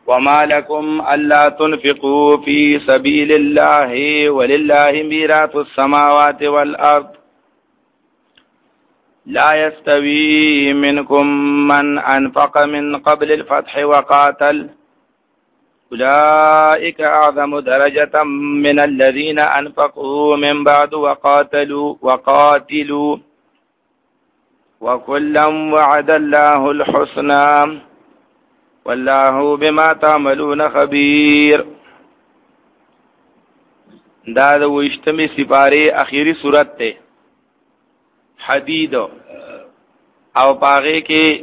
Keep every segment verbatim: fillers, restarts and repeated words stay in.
وما لكم ألا تنفقوا في سبيل الله ولله ميراث السماوات والأرض لا يستوي منكم من أنفق من قبل الفتح وقاتل أولئك أعظم درجة من الذين أنفقوا من بعد وقاتلوا وقاتلوا وكلا وعد الله الحسنى والله بما تعملون خبير. دا د وشتمی سپاره اخیری صورت ته حدید او پاغه کې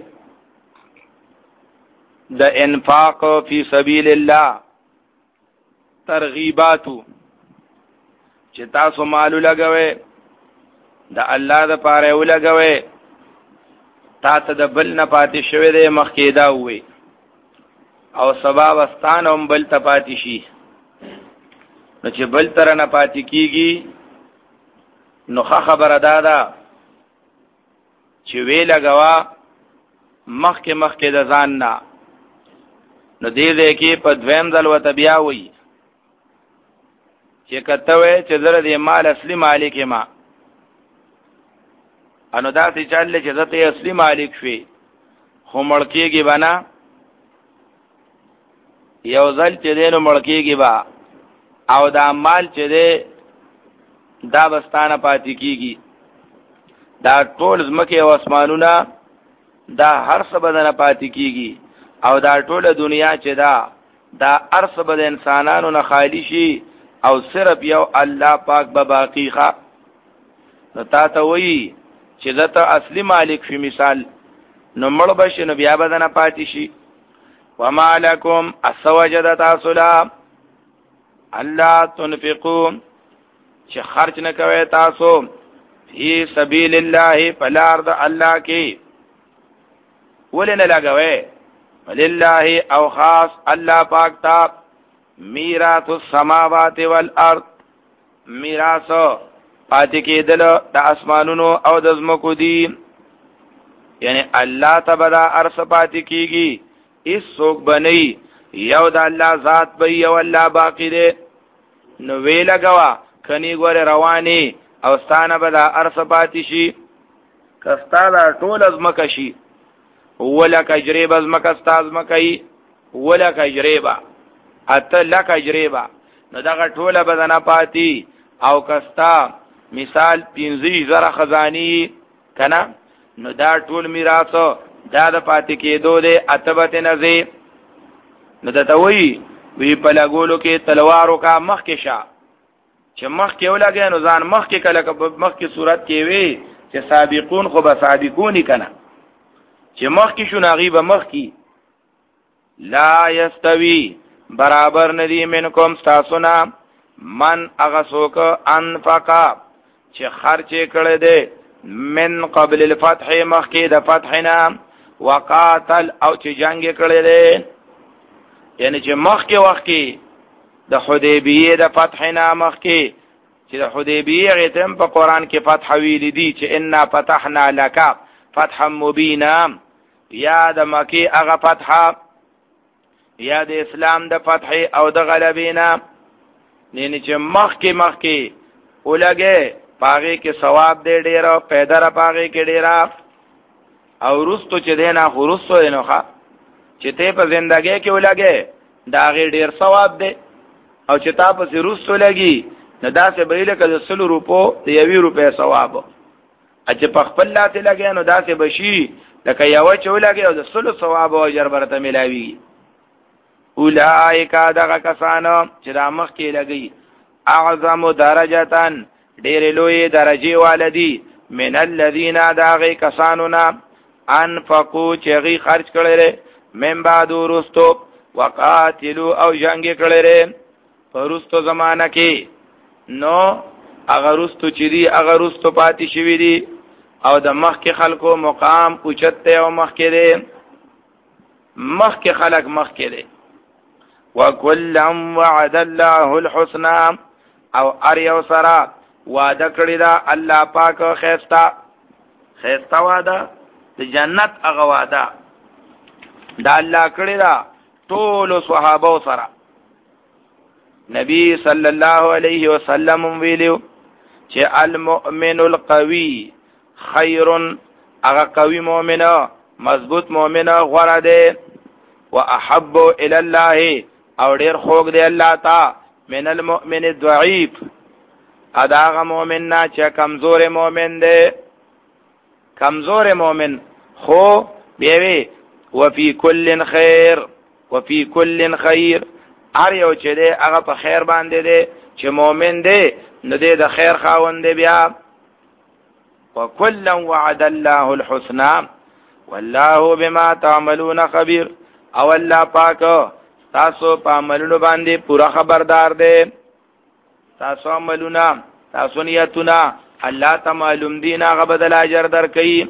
د انفاق فی سبیل الله ترغیباتو چې تاسو مالو لګوي د الله د پاره ولګوي تا ته د بل نه پاتې شوی د مخکېدا وي او سبا واستان هم بل ته پاتې شي نو چې بل تر نه پاتې کیږي نو خبره دادا چې وی لګوا مخکې مخکې د ځان نه نو دې دې کې په دویم ځل وته بیا وي چې کته وې چې زره دې مال اصلي مالک ما انو داسې چاله چې زته اصلي مالک شوي خو مړکیږي بنا یو ځل چې دینو مړکیږي با او دا مال چې دې دا بستانه پاتې کیږي دا ټول زمکه او اسمانونه دا هر څه بدنه پاتې کیږي او دا ټوله دنیا چې دا دا ارث بد انسانانو نه خالی شي او صرف یو الله پاک به باقی ښه نو تا ته وایي چې دته اصلي مالک شي مثال نو مړ بشي نو بیا بدنه پاتې شي. وما لكم اسوجد تاسلا الله تنفقوا چې خرج نه کوي تاسو فی سبیل الله فلار د الله کې ولنه لګوي ولله او خاص الله پاک تا میراث السماوات والارض میراث پاتې کېدل د اسمانونو او د زمکو دي یعنی الله تبارک ارس پاتې کیږي اس څوک بنئ یو د الله ذات به یو الله باقی دی نو وی لګوا کني ګوره رواني او ستانه به د ارس پاتې شي کستا دا ټول ازمکه شي ولک اجریب ازمکه استاز مکای ولک اجریبا اته لک اجریبا نو دغه ټوله بدنه پاتې او کستا مثال پنځه زره خزانی کنا نو دا ټول میراث دا د پاتې کېدو دی اتبت نزی نو د توي وی په لګولو کې تلوارو کا مخ کې شا چې مخ کې ولګي نو ځان مخ کې کله مخ کې صورت کې وي چې سابقون خو به سابقونی کنا چې مخ کې شو نغیب مخ کې لا یستوی برابر ندی منکم تاسونا من اغسوک انفقا چې خرچ کړه دې من قبل الفتح مخ کې د فتحنا وقاتل او چې جنگ کړه دې یعنی چې مخ کې وخت کې د حدیبیه د فتحنا مخ کې چې د حدیبیه غتم په قران کې فتح ویل دي چې ان فتحنا لك فتحا مبینا یا د مکی هغه فتح یا د اسلام د فتح او د غلبینا نه چې مخ کې مخ کې ولګي پاغه کې ثواب دې ډیر پیدا را پاغه کې ډیر او رستو چې دینا خرستو دینوخه چې ته په زندګۍ کې ولګي دا غیر ډیر ثواب دی او چې تا په رستو لګي نه داسې به لکه د سلو روپو د یوې روپې ثواب چې په خپل لاته لګي نو داسې بشي لکه یو چې ولګي او د سلو ثواب او اجر برته ملاوي. اولائک دغه کسانو چې د مخ کې لګي اعظم درجاتن ډېر لوی درجه والدي من الذين داغي کسانونا انفقوا چغي خرج کړي من بعد ورستو وقاتلوا او جنگ کړي پرستو زمانہ کې نو اگر رستو چې دي اگر رستو پاتې شوی دي او د مخ کې خلکو مقام اوچته او مخ کې دي مخ کې خلق مخ کې دي وکلم وعد الله الحسنى او ار یو سرا وعده کړی دا الله پاک خیستا خیستا وعده د جنت هغه وعده دا الله کړی دا ټول صحابه سره نبی صلی الله علیه وسلم ویلو چې المؤمن القوی خیر، هغه قوی مؤمن مضبوط مؤمن غوړه ده، واحب الى الله او ډیر خوږ دی الله تا من المؤمن الضعیف، اداغه مؤمن نه چې کمزور مؤمن دی، کمزور مؤمن خو بیوی وفي كل خیر، وفي كل خیر، هر یو چې دی هغه په خیر باندې دی، چې مؤمن دی نو دی د خیر خاوند دی. بیا وكلا وعد الله الحسنى والله بما تعملون خبير، او الله پاک تاسو په عملونو باندې پورا خبردار دی، تاسو عملونه تاسو نیتونه الله ته معلوم دي، هغه بدل اجر درکړي.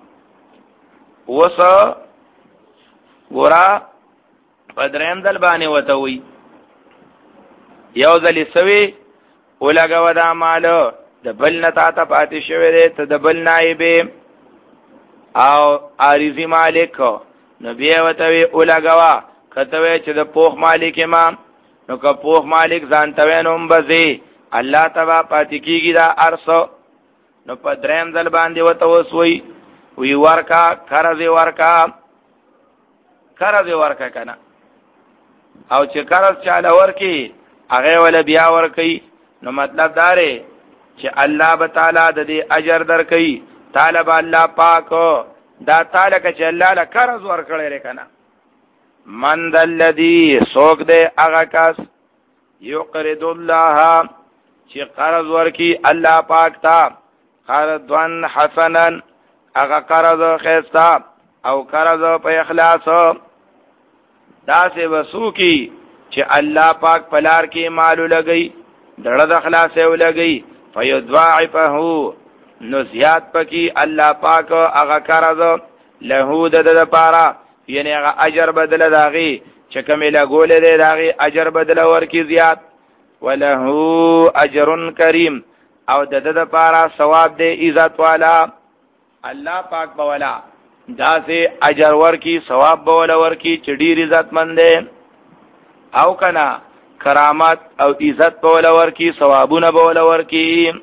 وس ګورا پدریم دل باندې وته وي یو ځل سوي ولګو دا مال د بل نه تا ته پاتې شوی دی، ته د بل نائب او عارضی مالک، نو بیا وته وی ولګوا کته چې د پوخ مالک ما، نو که پوخ مالک ځانته وینم بزي الله تبا پاتې کیږي دا ارسو. نو په دریم ځل باندې وته وسوي وی ورکا قرض ورکا قرض ورکا کنه، او چې قرض چاله ورکی هغه ول بیا ورکی، نو مطلب داره چې الله به تعالی د دې اجر درکې، طالب الله پاک دا تعالی چې الله له قرض ورکړي لري کنه. من ذا الذي سوق دې هغه کس یقرض الله چې قرض ورکی الله پاک تا، قرضا حسنا، هغه قرض خیستا او قرض په اخلاص، دا سه وسو کی چې الله پاک پلار کې مالو لګي دړه د اخلاص یې ولګي، فیضاعفه نو زیات پکې الله پاک هغه قرض له د د پاره، یعنی هغه اجر بدل داغي چې کومه لګول دی داغي اجر بدل ورکی زیات، وله اجر کریم، او د د پاره ثواب دی عزت والا، الله پاک بولا دا سه اجر ورکی ثواب بولا ورکی چې ډیر عزت مند دی، او کنا کرامت او عزت بولا ورکی ثوابونه بولا ورکی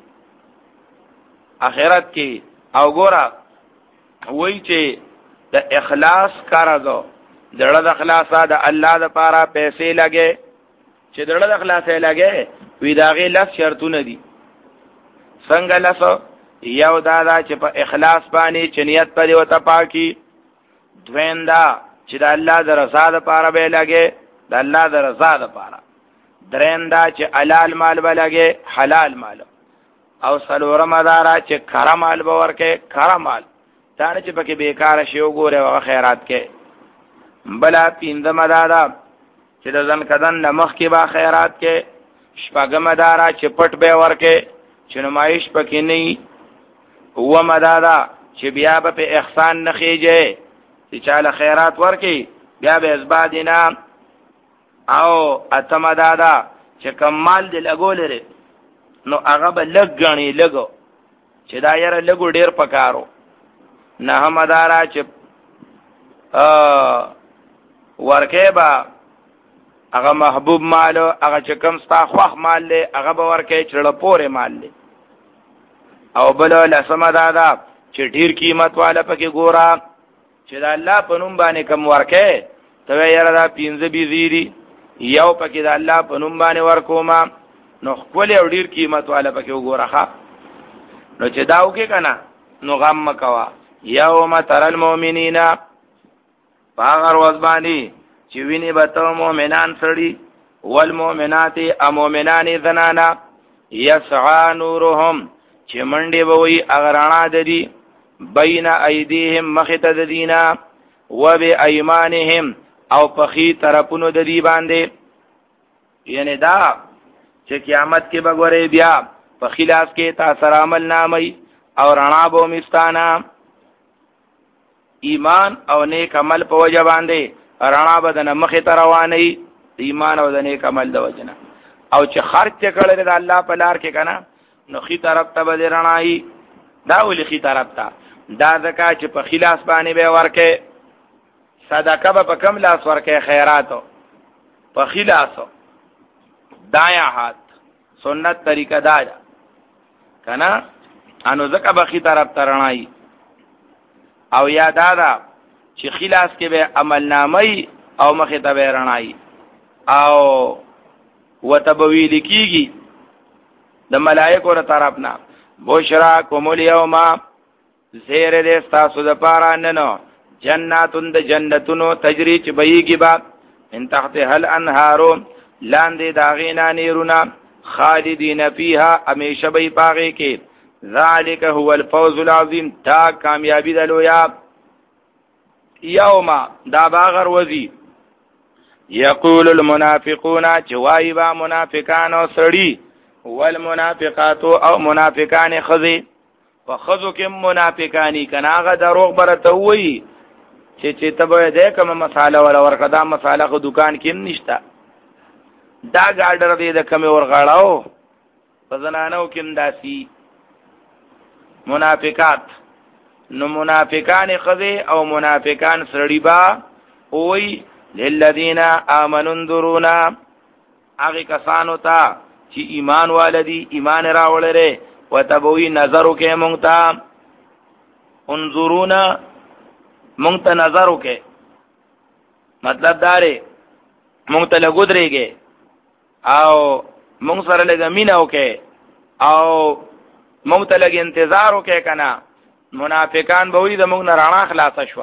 اخرت کی. او ګورا وای چې د اخلاص کارزو دړه د اخلاصا د الله د پاره پیسې لګي، چې دړه د اخلاصې لګي وی داغه لس شرطونه دي. څنګه لس؟ یو دا دا چې په اخلاص باندې چنیت په وته پاکي، دوین دا چې د الله د رضا د پاره به لګي، د الله د رضا د پاره، درین دا چې حلال مال به لګي، حلال مال، او سلورم دارا چې کرم مال به ورکه، کرم مال دا نه چې پکې بیکاره شی وګوره او خیرات کې. بلا پیندم دادا چې د ځن کدن نمخ کې با خیرات کې، شپږم دارا چې پټ به ورکه چې نمایش پکې نه، هو مدادا چې بیا به په احسان نه خېږي چې چاله خیرات ورکي بیا به ازباد نه، او اتم دادا چې کمال دی لګول لري نو هغه به لګ غني لګو چې دا یاره لګو ډیر پکارو. نه هم دارا چې ورکه با هغه محبوب مالو، هغه چې کم ستا خوخ مال له هغه به ورکه چړه پورې مال له. او بل لسمه دادا چې ډیر قیمت والا پکې ګورا چې د الله په نوم باندې کم ورکه ته یاره دا پینځه بيزيري یو پکې د الله په نوم باندې ورکوما، نو خپل او ډیر قیمت والا پکې وګورخه. نو چې داو کې کنه نو غم مکوا. یوم تر المؤمنین، باغر وزبانی چې ویني به ته مؤمنان سړي، والمؤمنات امؤمنان زنانا، یسعى نورهم چې منډي به وي اغرانا د دي، بین ایدیهم مخت د دینا، وبایمانهم او پخی طرفونو د دی باندې، یعنی دا چې قیامت کې بګورې بیا په خلاف کې تاسو عمل نامي او رڼا به مستانه، ایمان او نیک عمل په وجه باندې رڼا به د مخې ته رواني، ایمان او د نیک عمل د وجنه، او چې خرج کړي د الله په لار کې کنه نو خي طرف ته به رڼایي. دا ولې خي طرف ته؟ دا ځکه چې په خلاص باندې به ورکه صدقه به په کم لاس ورکه، خیراتو په خلاصو دایا هات سنت طریقه دا ده کنه انو زکه بخی طرف ترنای او یاد دا چې خلاص کې به عمل نامي او مخه ته رڼای او وتبوی لکیږي د ملائکو تر طرفنا بشرا کوم اليوم زیر دې تاسو د پاره ننو جناتون د جنتونو تجری چې بهيږي با من تحت هل انهارو لاندې داغینا نیرونا خالدین فیها همیشه به پاغي کې ذالک هو الفوز العظیم تا کامیابی دلویا یوم دا باغر وزی یقول المنافقون جوایبا منافقان او سړی والمنافقات او منافقان خذی وخذو کې منافقانی کناغه دروغ برته وی چې چې تبه دې کوم مساله ولا ورکدا مساله خو دکان کې نشتا دا ګاډر دې د کم ورغړاو پزنانو کې انداسي منافقات نو منافقان خذی او منافقان سړی با وی للذین آمنوا انظرونا هغه کسانو ته چې ایمان والدي ایمان راوړلره وتبوی نظر وکې مونږ ته انظرونا مونږ ته نظر وکې مطلب داره مونږ ته لګودريږي او مونږ سره لګ مینا وکې او مونږ ته لګ انتظار وکې کنه منافقان به وي د مونږ نه رانا خلاص شو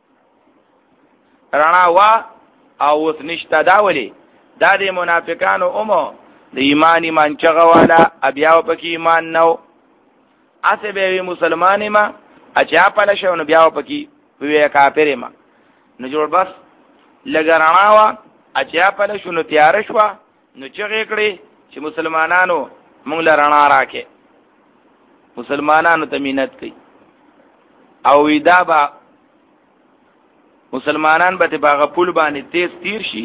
رانا وا او اوس نشته دا ولي دا د منافقانو اومو د ایمان ایمان چغوالا ابیاو پکې ایمان نو اسه به مسلمان ما اچا پله شو نو بیاو پکې وی کافر ما نو جوړ بس لګرانا وا اچا پله شو نو تیار شو نو چغې کړې چې مسلمانانو مونږ لرانا راکې مسلمانانو ته مينت کوي او ودا با مسلمانان به باغ پول باندې تیز تیر شي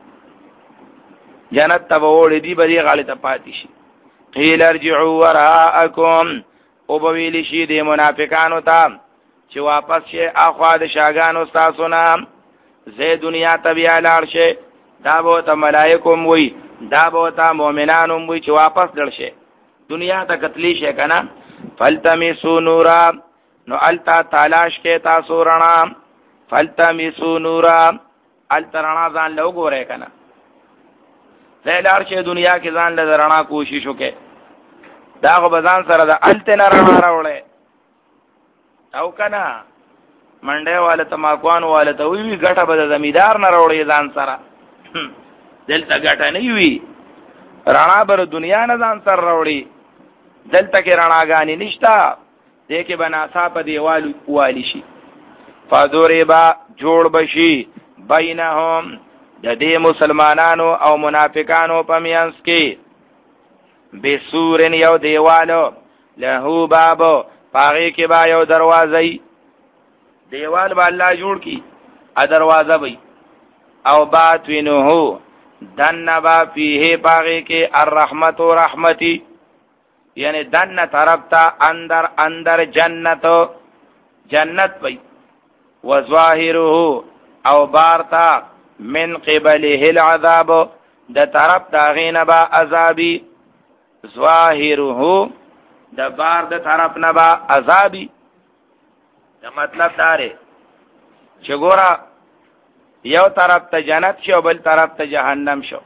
جنت ته وړي دی بری غاړه ته پاتې شي قیل ارجعوا وراءکم او بویل شي د منافقانو ته چې واپس شي اخوا د شاګانو تاسو نه زه دنیا ته بیا لاړ شي دا به ته ملائکوم وي دا به ته مؤمنانو وي چې واپس دل شي دنیا ته قتلی شي کنه فلتمسوا نورا نو التا تلاش کې تاسو رڼا فلتمسوا نورا التا رڼا ځان له وګورئ کنه زلار چې دنیا کې ځان له رڼا کوشش وکړي دا غو بزان سره د الته نه رڼا راوړې او کنه منډه والے تماکوان والے ته وی غټه به زمیدار نه راوړې ځان سره دلته غټه نه وی رڼا بر دنیا نه ځان سره راوړې دلته کې رڼاګانی نشتا دې کې بنا صاحب دیوال والی شي فذوربا جوړ بشي بینهم د دې مسلمانانو او منافقانو په میانس کې بسورن یو دیوالو له باب پاره کې با یو دروازه دیوال با الله جوړ کی ا دروازه وي او باطنه دنبا فيه پاره کې الرحمت و رحمتي یعنی دن طرف تا اندر اندر جنت جنت وي وظاهره او بارتا من قبله العذاب د طرف دا غینبا عذابی ظاهره د بار د طرف نبا عذابی دا مطلب داره چې ګورا یو طرف ته جنت شو بل طرف ته جهنم شو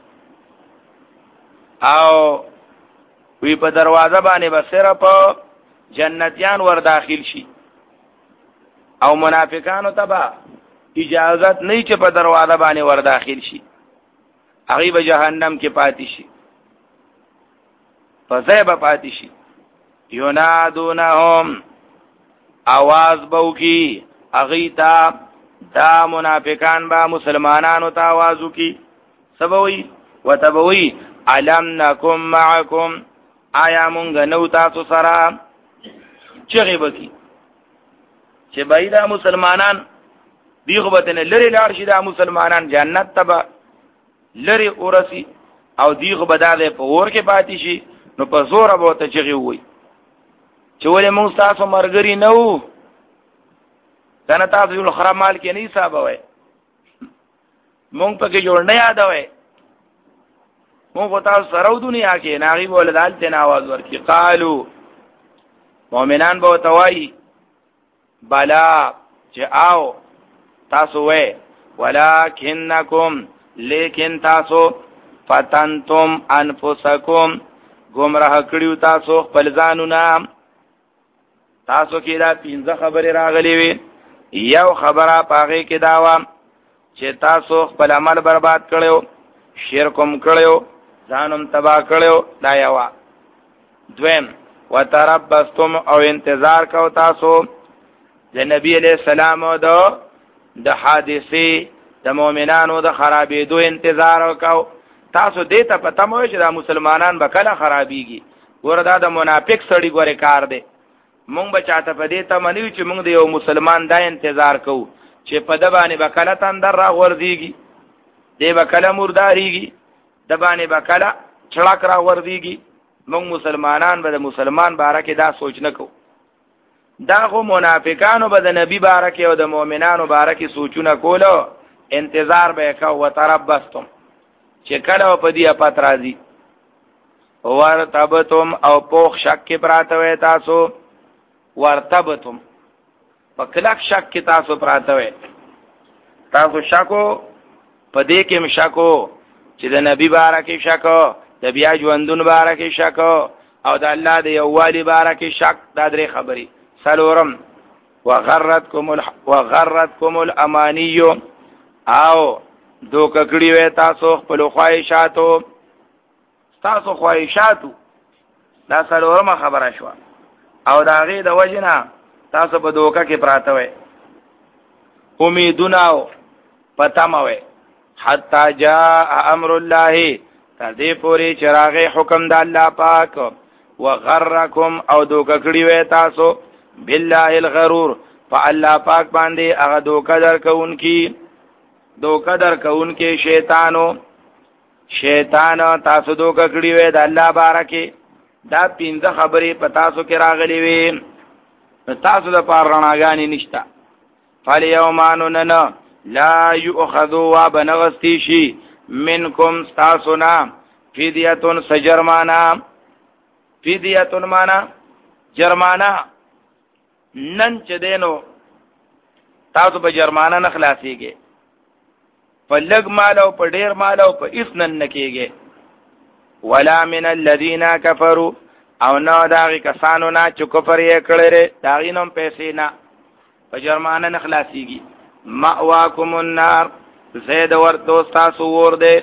او وی په دروازه باندې بسره په جنتیان ور داخل شي او منافقانو تبا اجازت نه چې په دروازه باندې ور داخل شي هغه به جهنم کې پاتې شي فزای به پاتې شي ینادونهم आवाज بو کی هغه تا دا منافقان با مسلمانانو ته आवाज وکي سبوي وتبوي علم نکم معکم آیا مونږ نو تاسو سره چغې بکی چې بایدا مسلمانان دیغه بتنه لری لاړ شي دا مسلمانان جنت تبا لری اورسی او دیغه بداله په ور کې پاتې شي نو په زور به ته چغې وي چې ولې مونږ تاسو مرګري نه وو کنه تاسو یو خراب مال کې نه حساب وای مونږ په کې جوړ نه یاد وای مون خو تاسو سره دنیا کې ناغي ولدال ته आवाज ورکی قالو مؤمنان به توای بلا چې آو تاسو وې ولکنکم لیکن تاسو فتنتم انفسکم گمراه کړیو تاسو خپل ځانونه تاسو کې دا پنځه خبرې راغلي وي یو خبره پاغه کې داوا چې تاسو خپل عمل برباد کړو شرکم کړو ځانم تبا کړو دا یو دویم وتربستم او انتظار کو تاسو د نبی علیہ السلام او د حادثه د مؤمنانو د خرابېدو انتظار وکاو تاسو دې ته پته مو چې دا مسلمانان به کله خرابېږي وردا د منافق سړي ګوره کار دی مونږ به چاته په دې ته منو چې مونږ د یو مسلمان دا انتظار کوو چې په د باندې به کله تندر را ورځيږي دې به کله مرداريږي د باندې به کله چړک را ورځيږي مونږ مسلمانان به د مسلمان بارکه دا سوچ نه کوو دا خو منافقانو به د نبی بارکه او د مؤمنانو بارکه سوچونه کولو انتظار به کو وتربستم چې کله په دې اپات راځي ورتبتم او پوخ شک کې پراته وې تاسو ورتبتم په کلک شک کې تاسو پراته وې تاسو شکو په دې کې مشکو چې د نبی بارکه شکو د بیا ژوندون بارکه شکو او د الله د یووالي بارکه شک دا درې خبرې سلورم وغرتکم ال... وغرتکم الامانی او دوک کړي وې تاسو خپل خواهشاتو تاسو خواهشاتو دا سلورم خبره شو او دا غي د وجنه تاسو په دوکه کې پراته وې امیدونه او پتاموي حتا جاء امر الله تر دې پوری چراغ حکم د الله پاک وغرکم او دوکه کړي وې تاسو بالله الغرور فالله پاک باندې هغه دوکه درکونکي دوکه درکونکي شیطانو شیطان تاسو دوکه کړي وې د الله بارکه دا پینځه خبرې په تاسو کې راغلي وي تاسو د پار رڼاګانی نشتا فالیومانن لا یؤخذوا وبنغستی شي منکم تاسونا فدیتون سجرمانا فدیتون معنا جرمانا نن چې دینو تاسو به جرمانه نه خلاصيږي په لګ مال او په ډیر مال او په اس نن نکېږي ولا من الذين كفروا او نو داغي کسانو نه چې کفر یې کړل داغي نوم پیسې نه په جرمانه نه خلاصيږي مأواکم النار زید ورتو تاسو ور دے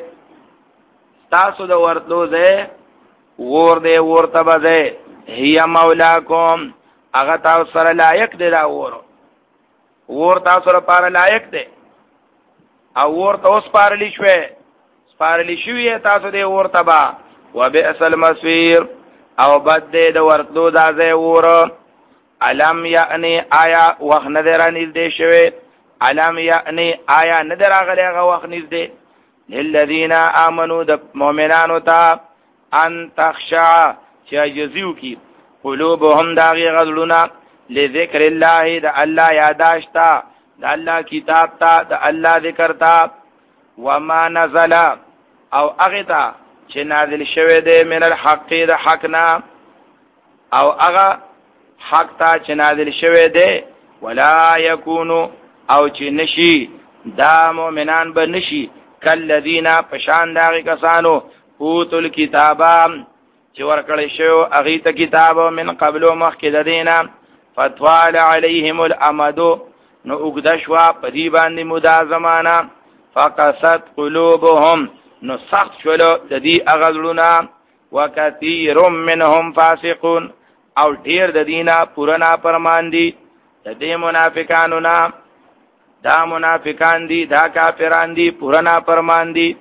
تاسو د ورتو زه ور دے ورته بده هي مولاکم هغه تاسو سره لایق دی دا ور ور تاسو سره پاره لایق دی او ور تاسو پارلی شوي پارلی شوي تاسو دې ور تبا وبئس المصير او بد دې د ورتو دا زه ور علم یعنی آیا وخت نظر نږدې شوي علم یعنی آیا ندر اغلی اغا وقت نزده للذین آمنو د مومنانو تا ان تخشع چه جزیو کی قلوبهم داغی غزلونا لذکر اللہ دا اللہ یاداشتا دا اللہ کتاب تا دا اللہ ذکر تا وما نزل او اغتا چه نازل شوه ده من الحق دا حقنا او اغا حق تا چه نازل شوه ده ولا یکونو او چې نشي دا مؤمنان به نشي کلذین پشان داغی کسانو اوتل کتابا چې ورکړی شو هغه ته کتاب من قبل مخکې د دینا فتوال علیهم الامد نو وګدشوا په دې باندې مودا زمانہ فقست قلوبهم نو سخت شلو د دې اغلونا وکثیر منهم فاسقون او ډیر د دینا پرانا پرمان دي د دې منافقانو نه دا منافقان دي دا کافران دي پرانا پرمان دي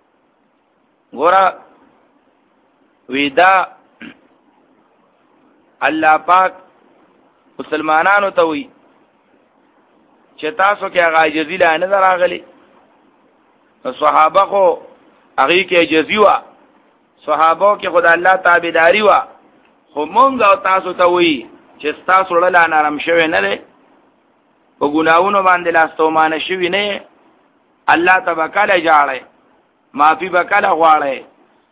ګورا ویدا الله پاک مسلمانانو ته وی چې تاسو کې هغه جزیله نه دراغلي صحابه خو هغه کې جزیوا صحابه کې خدای الله تابعداري وا خو مونږ او تاسو ته وی چې تاسو له نرم شوي نه لري په ګناونو باندې لاستومانه شوی نه الله تبارک جاړي معافي وکاله غواړي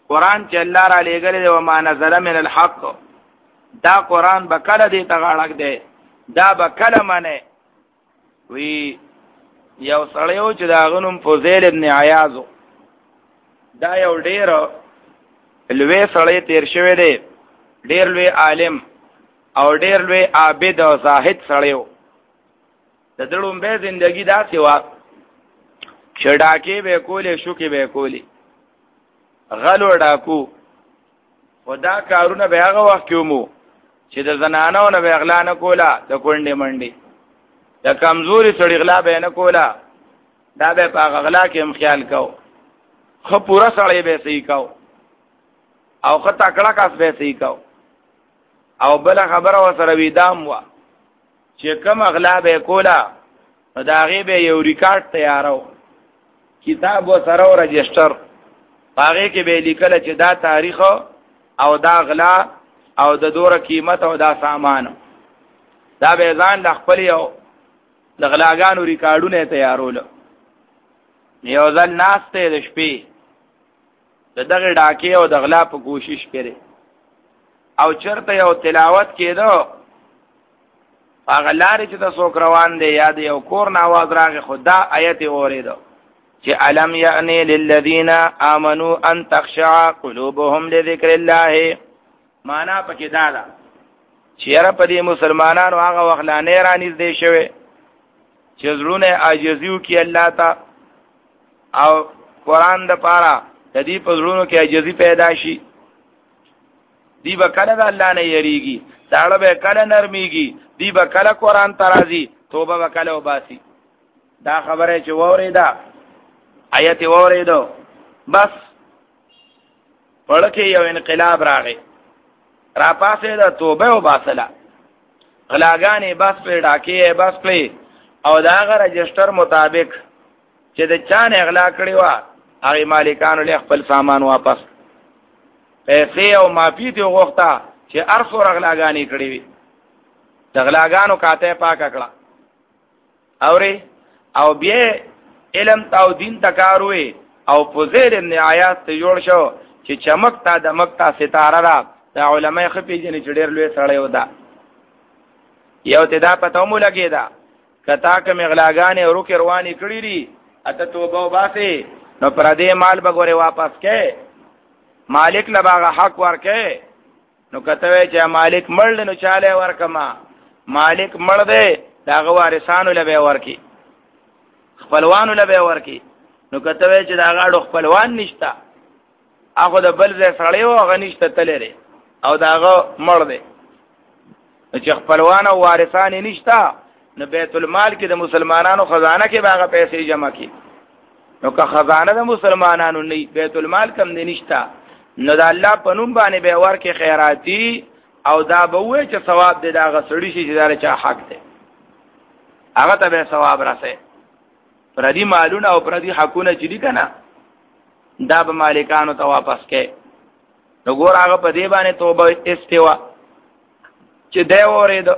قرآن چې الله را لېږلی دی وما نزل من الحق، دا قرآن به کله دی ته غاړک دی، دا به کله منې. وی یو سړی و چې د هغه نوم فضیل ابن عیاض و، دا یو ډېر لوی سړی تیر شوی دی، ډېر لوی عالم او ډېر لوی عابد او زاهد سړی و. د ده لومبۍ زندګي داسې وه چې ډاکې به یې کولې، شوکې به یې کولې، غلو ډاکو. خو دا کارونه به هغه وخت کې ومو چې د زنانو نه به اغلا نه کوله، د کونډې منډې د کمزوري سړي غلا به نه کوله، دا به په هغه غلا کې هم خیال کو. خو پوره سړی به صحیح کو او ښه تکړه کس به صحیح کو. او بله خبره ورسره ویدام وه چې کوم اغلا به یې کوله نو د هغې به یو ریکارډ تیارو، کتاب ورسره و رجسټر، په هغې کې به یې لیکله چې دا تاریخ او دا غلا او د دوره قیمت او دا سامان، دا به ځان د خپل یو د غلاګانو ریکارډونه تیارولو. یو ځل ناست دی د شپې د دغې ډاکې او د غلا په کوشش کړي او چرته یو تلاوت کېده، هغه لارې چې د څوک روان دی یا د یو کور نه اواز راغی، خو دا آیت یې واورېده چې الم یعنی للذین آمنوا ان تخشع قلوبهم لذکر الله. معنا پکې دا ده چې یاره په دې مسلمانانو هغه وخت لا نه رانږدې شوی چې زړونه عاجزي وکړي الله ته او قرآن د پاره د دې په زړونو کې عاجزي پیدا شي. دی به کله د الله نه یریږي، داړه به کله نرمیږي، دی به کله قرآن ته راځي، توبه به کله وباسي. دا خبره چې واورېده، آیت واورېدو، بس پړکې یو انقلاب راغی، را پاسېده، توبه وباسله، غلاګانې بس پرې، ډاکې بس کړې او د هغه رجسټر مطابق چې د چا نه اغلا کړې وه هغې مالکانو له خپل سامان واپس پیسې او معافي دې وغوښته چې هر څومره غلاګانې کړې وي. د غلاګانو کاته پاکه کړه اورې او بیا علم تا او دین ته کار وې او فضیل ابن عیاض ته جوړ شو چې چمکتا دمکتا ستاره را د علماء خپې جنې چې ډېر لوی سړی و. دا یو ته دا پته مو لګېده کتا کومې غلاګانې روکې روانې کړي دي اته توبه وباسې نو پردې مال به ګورې واپس کې، مالک له هغه حق ورکې. نو کته وی چې مالک مړ نو چاله ورکما، مالک مړ دی د هغه وارثانو له به ورکی، خپلوانو له به ورکی. نو کته وی چې دا غاړو خپلوان نشتا، هغه د بل ځای سړی و هغه نشته تللی او دا هغه مړ دی، چې خپلوان او وارثان نشتا نو بیت المال کې د مسلمانانو خزانه کې به هغه پیسې جمع کی. نو که خزانه د مسلمانانو نه بیت المال کم دی نشتا نو د الله په نوم باندې به ورکې خیراتی او دا به وایي چې ثواب دې دا غسړی شي چې دا چا حق دی هغه ته به ثواب راسي. پردي مالونه او پردي حقونه چې دي کنه دا به مالکانو ته واپس کې. نو ګور هغه په دې باندې توبه استوا چې دی اورېدو.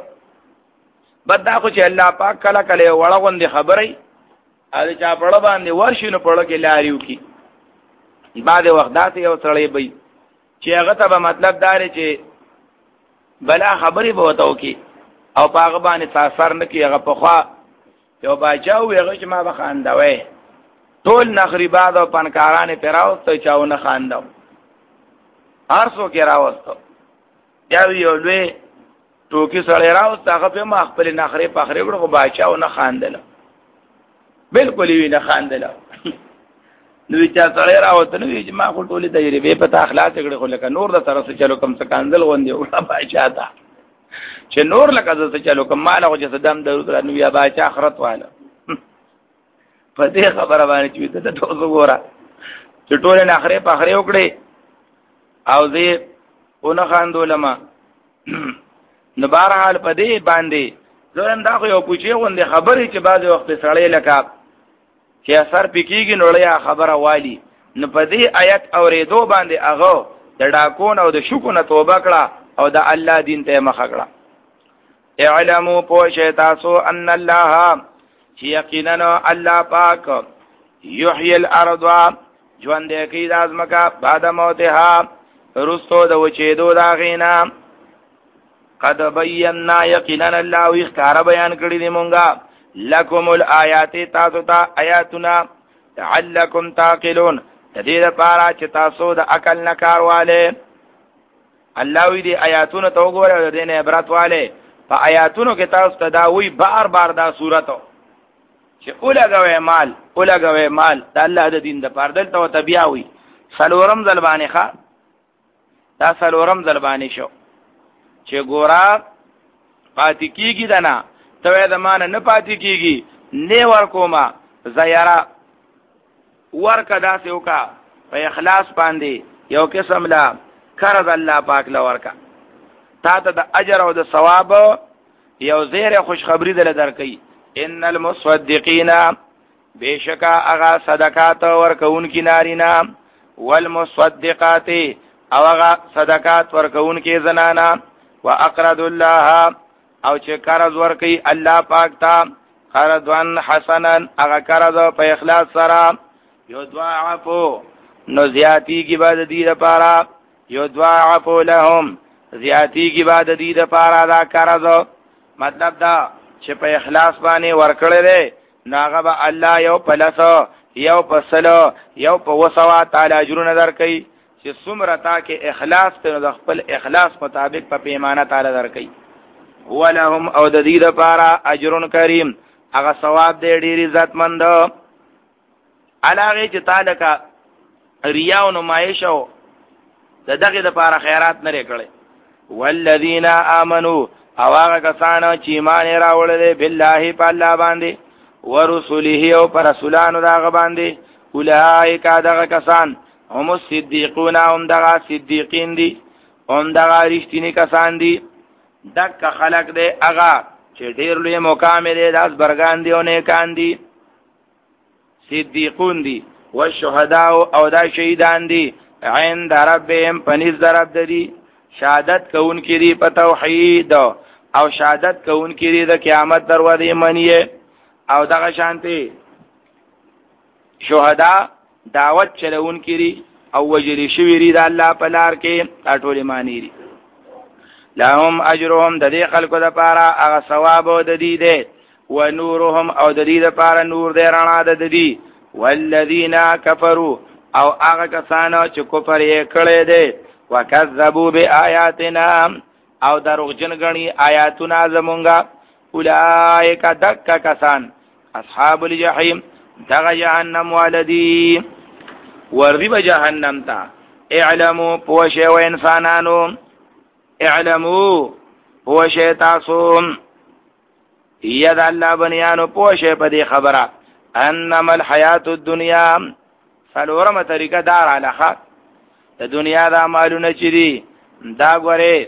بد دا خو چې الله پاک کله کله وړه غوندې خبرې ا چا پړه باندې ورشي نو پړه کې لاریو کی. بعد وخت داسې یو سړی به چې هغه ته به مطلب دار چې بلا خبرې به وته وکي او په هغه باندې تاثیر نه کوي. هغه په خوا یو باچا و هغه چې ما به خاندوي ټول نخریباد او پنکارانې پیراوستو چاو نه خاندو هر څوک یې راوستو. یا یو لوی ټوکی سړی راوست هغه په ما خپل نخرې پخرې کړو خو باچا و نه خاندله بالکل یې نه خاندله. نو چې سړی راوته نو چې ما خو ټولې تجربې په اخلاص کړې خو لکه نور د سره چلو کم څه کاندل غوندې وړه باچا ته چې نور لکه څه چلو کم مال خو چې صدام درود نو یا باچا آخرت واله په دې خبره باندې چې ته ټول وګوره چې ټولې نخرې پخرې وکړې او زه اون خاندولما نو بهرحال په دې باندې زرن دا خو یو پوچې غوندې خبرې چې بعضې وخت سړی لکه چې اثر پکېږي نو لیا خبره والی. نو په دې آیت اورېدو باندې هغه د ډاکون او د شکو نه توبه کړه او د الله دین ته مخه کړه. اعلموا پوښه تاسو ان الله چې یقینا الله پاک یحیی الارض ژوند کی د ازمکا بعد موتها رستو د وچېدو دا غینا قد بینا یقینا الله اخکار بیان کړی دی مونږه لکم الآیات تاسو ته آیاتنا لعلکم تعقلون د دې لپاره چې تاسو د عقل نه کار والے الله وی دی آیاتونو ته وګوره د دې نه عبرت والے په آیاتونو کې تاسو ته دا وی بار بار دا صورتو چې اولګوي مال اولګوي مال د الله د دین د پردل ته تبیاوي سلورم زلبانه ښا دا سلورم زلبانه شو چې ګورا پاتې کیږي دنا ته د مان نه پاتې کیږي نه ور کوما زیارا ورکا داسې وکا په اخلاص باندې یو قسم لا قرض الله پاک لورکا تا ته د اجر او د ثواب یو زیره خوش خبری دل درکې ان المصدقین بشکا اغا صدقات ورکون کی نارینا والمصدقات او اغا صدقات ورکون کی زنانا واقرض الله او چې قرض ورکي الله پاک ته قرضا حسنا اغا قرض په اخلاص سره یو ضاعفو نو زیاتی کی بعد دی لپاره یو ضاعفو لهم زیاتی کی بعد دی لپاره دا قرض مطلب دا چې په اخلاص باندې ورکړل ناغه به الله یو پلسو یو پسلو یو په وسوا تعالی اجر نظر کوي چې څومره تا کې اخلاص ته د خپل اخلاص مطابق په پیمانه تعالی در کوي ولهم او د دې لپاره اجر کریم هغه ثواب دې ډیر عزتمند علاوه چې تعالی کا ریا او نمایش او دغه لپاره خیرات نه کړي والذین آمنوا او هغه کسان چې ایمان راوړل بالله په الله باندې ورسوله او پر رسولانو دغه باندې اولئک دغه کسان هم صدیقون هم دغه صدیقین دي هم دغه رښتینی کسان دي دک خلق دي هغه چې ډیر لوی مقام لري داس برګان دي او نیکان دي صدیقون دي والشهداء او دا شهیدان دي عند ربهم پنځ درب دي شهادت کون کړي په توحید او شهادت کون کړي د قیامت دروازه منیه او دغه شانتي شهدا دعوت چلون کړي او وجلی شوی ری د الله په لار کې ټول معنی دي لهم اجرهم د دې خلکو د پاره هغه ثواب او د دې ده و نورهم او د دې د پاره نور دې رڼا ده د دې والذین کفروا او هغه کسانو چې کفر یې کړی دي وکذبوا بیااتنا او دروغجن غني آیاتنا زمونږه اولئک دک کسان اصحاب الجحیم دغه جهنم والدی ورذب جهنم تا اعلموا پوشه و انسانانو اعلموا پوشه تاسو ید الله بنیانو پوشه په دې خبره انما الحیات الدنیا فلورم طریقه دار علاقه د دنیا د اعمالونه چي دي دا غره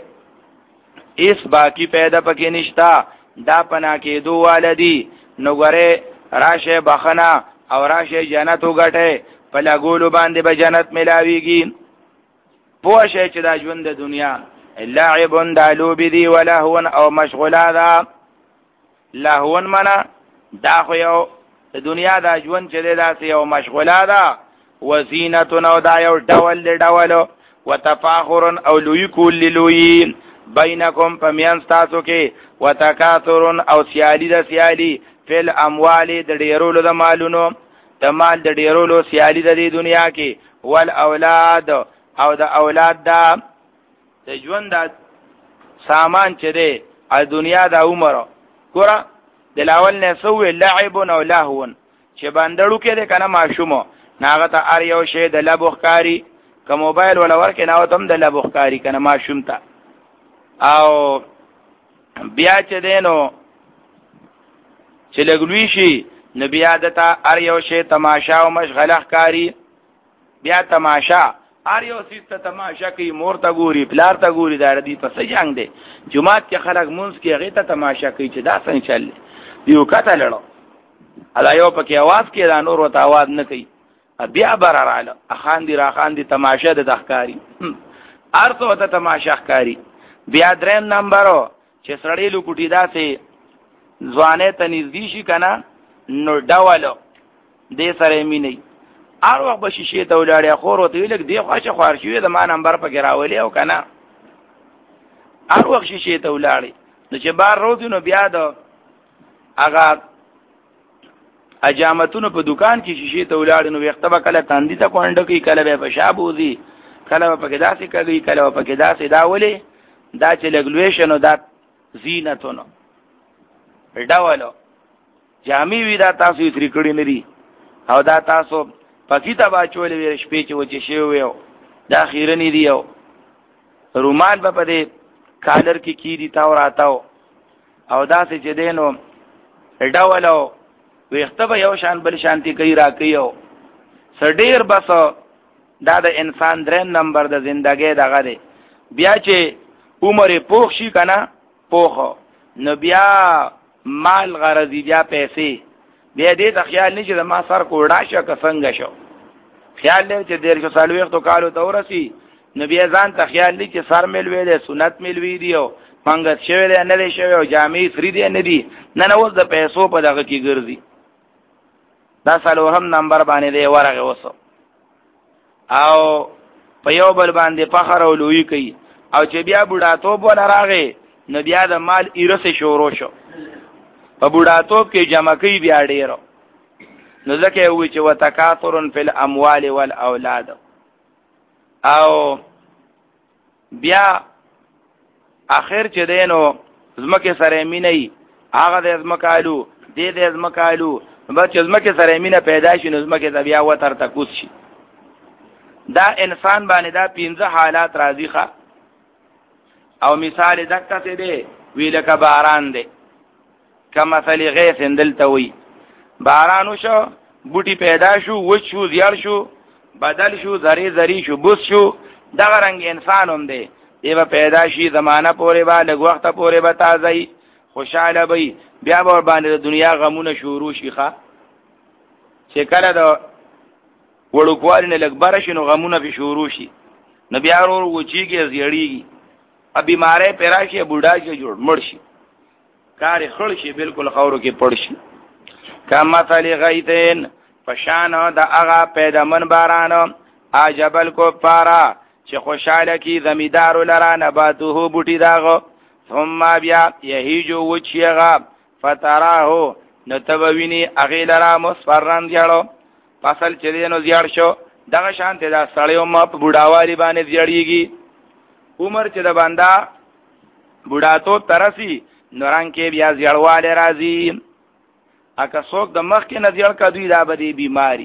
اس باقی پیدا پکې نشتا دا پنا کې دو والدی نو غره راشه بخنا او راشه جنت وګټه په لګولو باندې به جنت ملاويږي پوښه چې دا ژوند د دنیا لعب دالو بدی ولهو او مشغولا دا لهون منا دا خو یو د دنیا دا ژوند چې دا یو مشغولا دا وزینت او دا یو ډول ډول وتفاخر او لوی کول لوی بینکم پمیان تاسو کې وتکاثر او سیالی د سیالی فل اموال د ډیرولو د مالونو د مال د ډیرولو سیالی د دنیا کې ول اولاد او د اولاد دا د ژوند د سامان چې دی د دنیا د عمر ګوره د لاول نه سو لعب او لهو چې باندړو کې د کنه ماشومو ناغه ته ار یو شی د لبوخکاری که موبایل ولا ورکه نو تم د لبوخکاری کنه ماشوم ته او بیا چې دینو چې لګلوي شي نبی عادت ار یو شی تماشا او مشغله کاری بیا تماشا ار یو سیس ته تماشا کوي مور ته ګوري پلار ته ګوري دا ردی په سجنګ دی جمعات کې خلک مونږ کې هغه ته تماشا کوي چې دا څنګه چل یو کته لړو ادا یو پکې आवाज کې دا نور وته आवाज نه کوي بیا براراله اخان دی راخان دی تماشا د تخکاری ارته ته تماشا ښکاری بیا دریم نمبرو چې سړی لوکټی داسې ځوانه ته نږدې شي کنه نو ډاولو دې سره مینې هر وخت به شیشې ته ولاړې خور ورته ویل دی خواشه خوار شوې د ما نمبر پکې راولې او که نه هر وخت شیشې ته ولاړې نو چې بار روځي نو بیا د هغه اجامتونو په دکان کې شیشې ته ولاړې نو ویښته به کله تندي ته کونډه کوي کله به پیشاب وځي کله به پکې داسې کوي کله به پکې داسې دا ولې دا چې لږ لوی شي نو دا زینتونو ډولو جامې وي دا تاسو یې ترې کړي نه دي او دا تاسو پکې ته به اچولې وې شپې چې وچې شوې وې او دا خیرنې دي او رومال به په دې کالر کې کیدي تاو راتاو او داسې چې دی نو ډولو ویخته به یو شان بل شانتی کوي را کوي او سډیر بس دا د انسان درې نمبر د زندګۍ دغه دی بیا چې عمر پوخ شي کنه پوخ نو بیا مال غرضی بیا پیسې بیا دې ته خیال نه چې د ما سر کوړا شو که څنګه شو خیال لري چې ډېر شو څلوېښتو کالو ته ورسي نو بیا ځان ته خیال دی چې سر ملوي دی سنت ملوي دی او منګت شوی دی نه دی شوی او جامې فری دی نه دی نه نه اوس د پیسو په دغه کې ګرځي دا څلورم نمبر باندې دی ورغه اوس او په یو بل باندې فخر او لوی کوي او چې بیا بوډاتوب ولا راغی نو بیا د مال ایرسه شروع شو په بوډاتوب کې جمع کوي بیا ډیرو نو ځکه وی چې وتکاثرن فی الاموال والاولاد او بیا اخر چې دینو زمکه سره مینې هغه د زمکالو دې د زمکالو بس چې زمکه سره مینه پیدا شي نو زمکه د بیا وتر تکوس شي دا انسان باندې دا پنځه حالات راځي ښه او مثال دکته څه دی ویل ک باران دی کما مثل غیث اندلته وی باران وشو بوټي پیدا شو وچ شو زیار شو بدل شو زری زری شو بوس شو دغه رنگ انسان هم دی ایو پیدا شي زمانہ پورې با لږ وخت پورې به تازه خوشاله وي بیا به باندې د دنیا غمونه شروع شي ښه چې کله د وړوکوالي نه لږ بره شي نو غمونه به شروع شي نو بیا ورو وچیږي زیړیږي ا بیماری پیرا شي بوډا شي جوړ مړ شي کار خړ شي بالکل خورو کې پړ شي کما مثل غیثین پشان د هغه پیدامن باران عجبل کو پارا چې خوشاله کی زمیدار لرا نباتو بوټي داغو ثم بیا یهیجو وچیغا فتراه نتبوینی اغیلرا مصفرن دیارو پسل چه دینو زیار شو دغه شانت دا سړیو ما په بوډاوالی باندې زیړیږي عمر چې د بندا بوډاتو ترسي نوران کې بیا زیړواله راځي اګه څوک د مخ کې نه زیړ کدوې دا به بیماری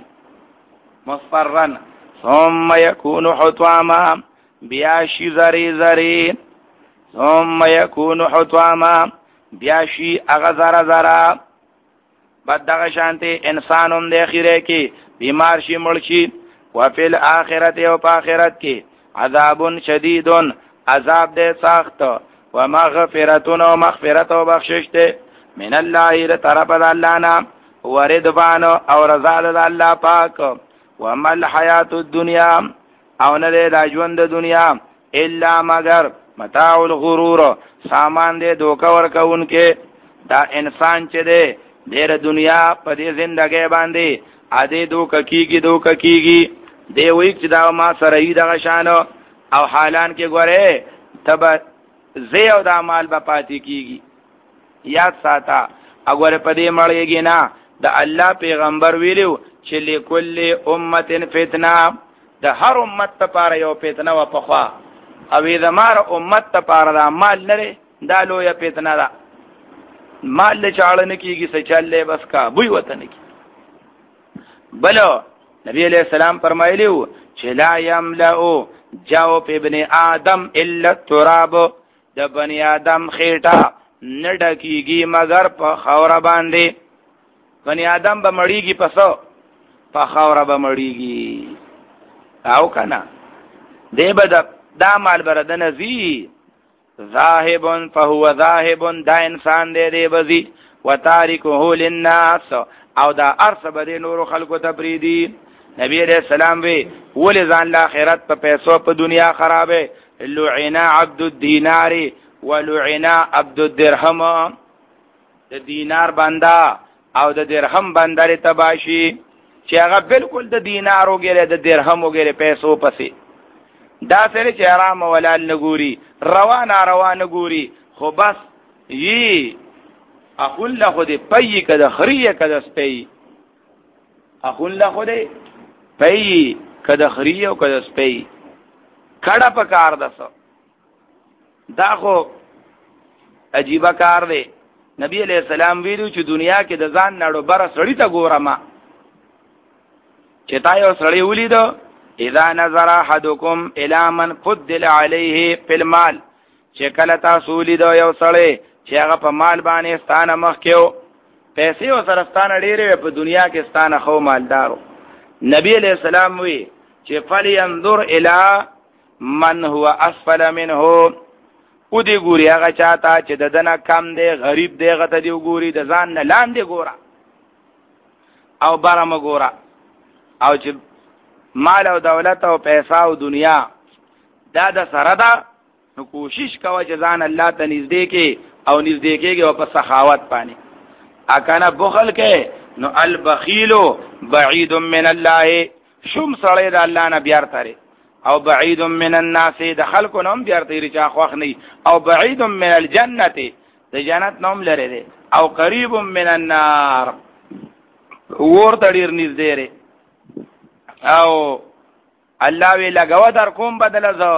مصفرن ثم يكون حطاما بیا شي زری زری ثم يكون حطاما بیا شي اغه زرا زرا بعد دغه شانته انسانوم د اخیره کې بیمار شي مړ شي او په اخرت او په اخرت کې عذاب شدید عذاب دې سخت او مغفرت او مغفرت او بخشش دې من الله طرف الله نا ورضوان او رضا الله پاک وما الحیات الدنیا او نه د ژوند د دنیا الا مگر متاع الغرور سامان دې دوکا ورکون کې دا انسان چې دې ډېر دنیا په دې ژوندګي باندې ا دې دوکا کیږي دوکا کیږي دی وی چې دا ما سره یې دغه شان او حالان کې ګوره تب زه او د مال به پاتې کیږي یاد ساته اگر په دې مړېږي نه د الله پیغمبر ویلو چې لکل امه فتنه د هر امت لپاره یو فتنه و پخوا او د مار امت لپاره د مال لري دا لویه فتنه ده مال له چاړه نه کیږي څه چلې بس کا بوی وطن کی بلو نبی علیہ السلام فرمایلیو چې لا یملؤ جوف ابن آدم الا التراب د بنی آدم خېټه نډکیږي مگر په خوره باندې بنی آدم به مړیږي پسو په خوره به مړیږي او کنه دی به دا مال برد نزی ذاهب فهو ذاهب دا انسان دی دی بزی وتارکه للناس او دا ارث به نور خلقو تبریدی نبی علیہ السلام وی ول ځان لا آخرت په پیسو په دنیا خرابه لعنا عبد الدینار ولعنا عبد الدرهم د دینار بندا او د درهم بندر تباشی چې هغه بالکل د دینار وګره د درهم وګره پیسو پسې دا سره چې آرام ولال نګوري روان روان نګوري خو بس یي اخون له خو دې پي کده خريه کده سپي اخون له خو دې پي کده خريه او کده سپي کړه په کار دسو دا خو عجیب کار دی نبی علیہ السلام ویلو چې دنیا کې د ځان نړو بر سړی ته ګورما چې تا یو سړی ولیدو اذا نظر احدكم الى من فضل عليه في المال چې کله تاسو لیدو یو سړی چې هغه په مال باندې ستانه مخ کېو پیسې او سره ستانه ډېرې په دنیا کې ستانه خو مالدارو نبی علیہ السلام وی چې فلينظر الى من هو اسفل منه او دی ګوري هغه چاته چې د دنه کم دی غریب دی غته دی ګوري د ځان نه لاندې ګورا او بارم ګورا او چې مال او دولت او پیسې او دنیا دا د سره ده نو کوشش کوه چې ځان الله ته نږدې کې او نږدې کېږي او په سخاوت باندې اکنه بخل کې نو البخیل بعید من الله شوم سړی د الله نه بیار تاره او بعید من الناس د خلکو نوم بیارته ری چا خوخ نه او بعید من الجنه د جنت نوم لري دي او قریب من النار ورته ډیر نږدې ری او الله وی لګو در کوم بدل زو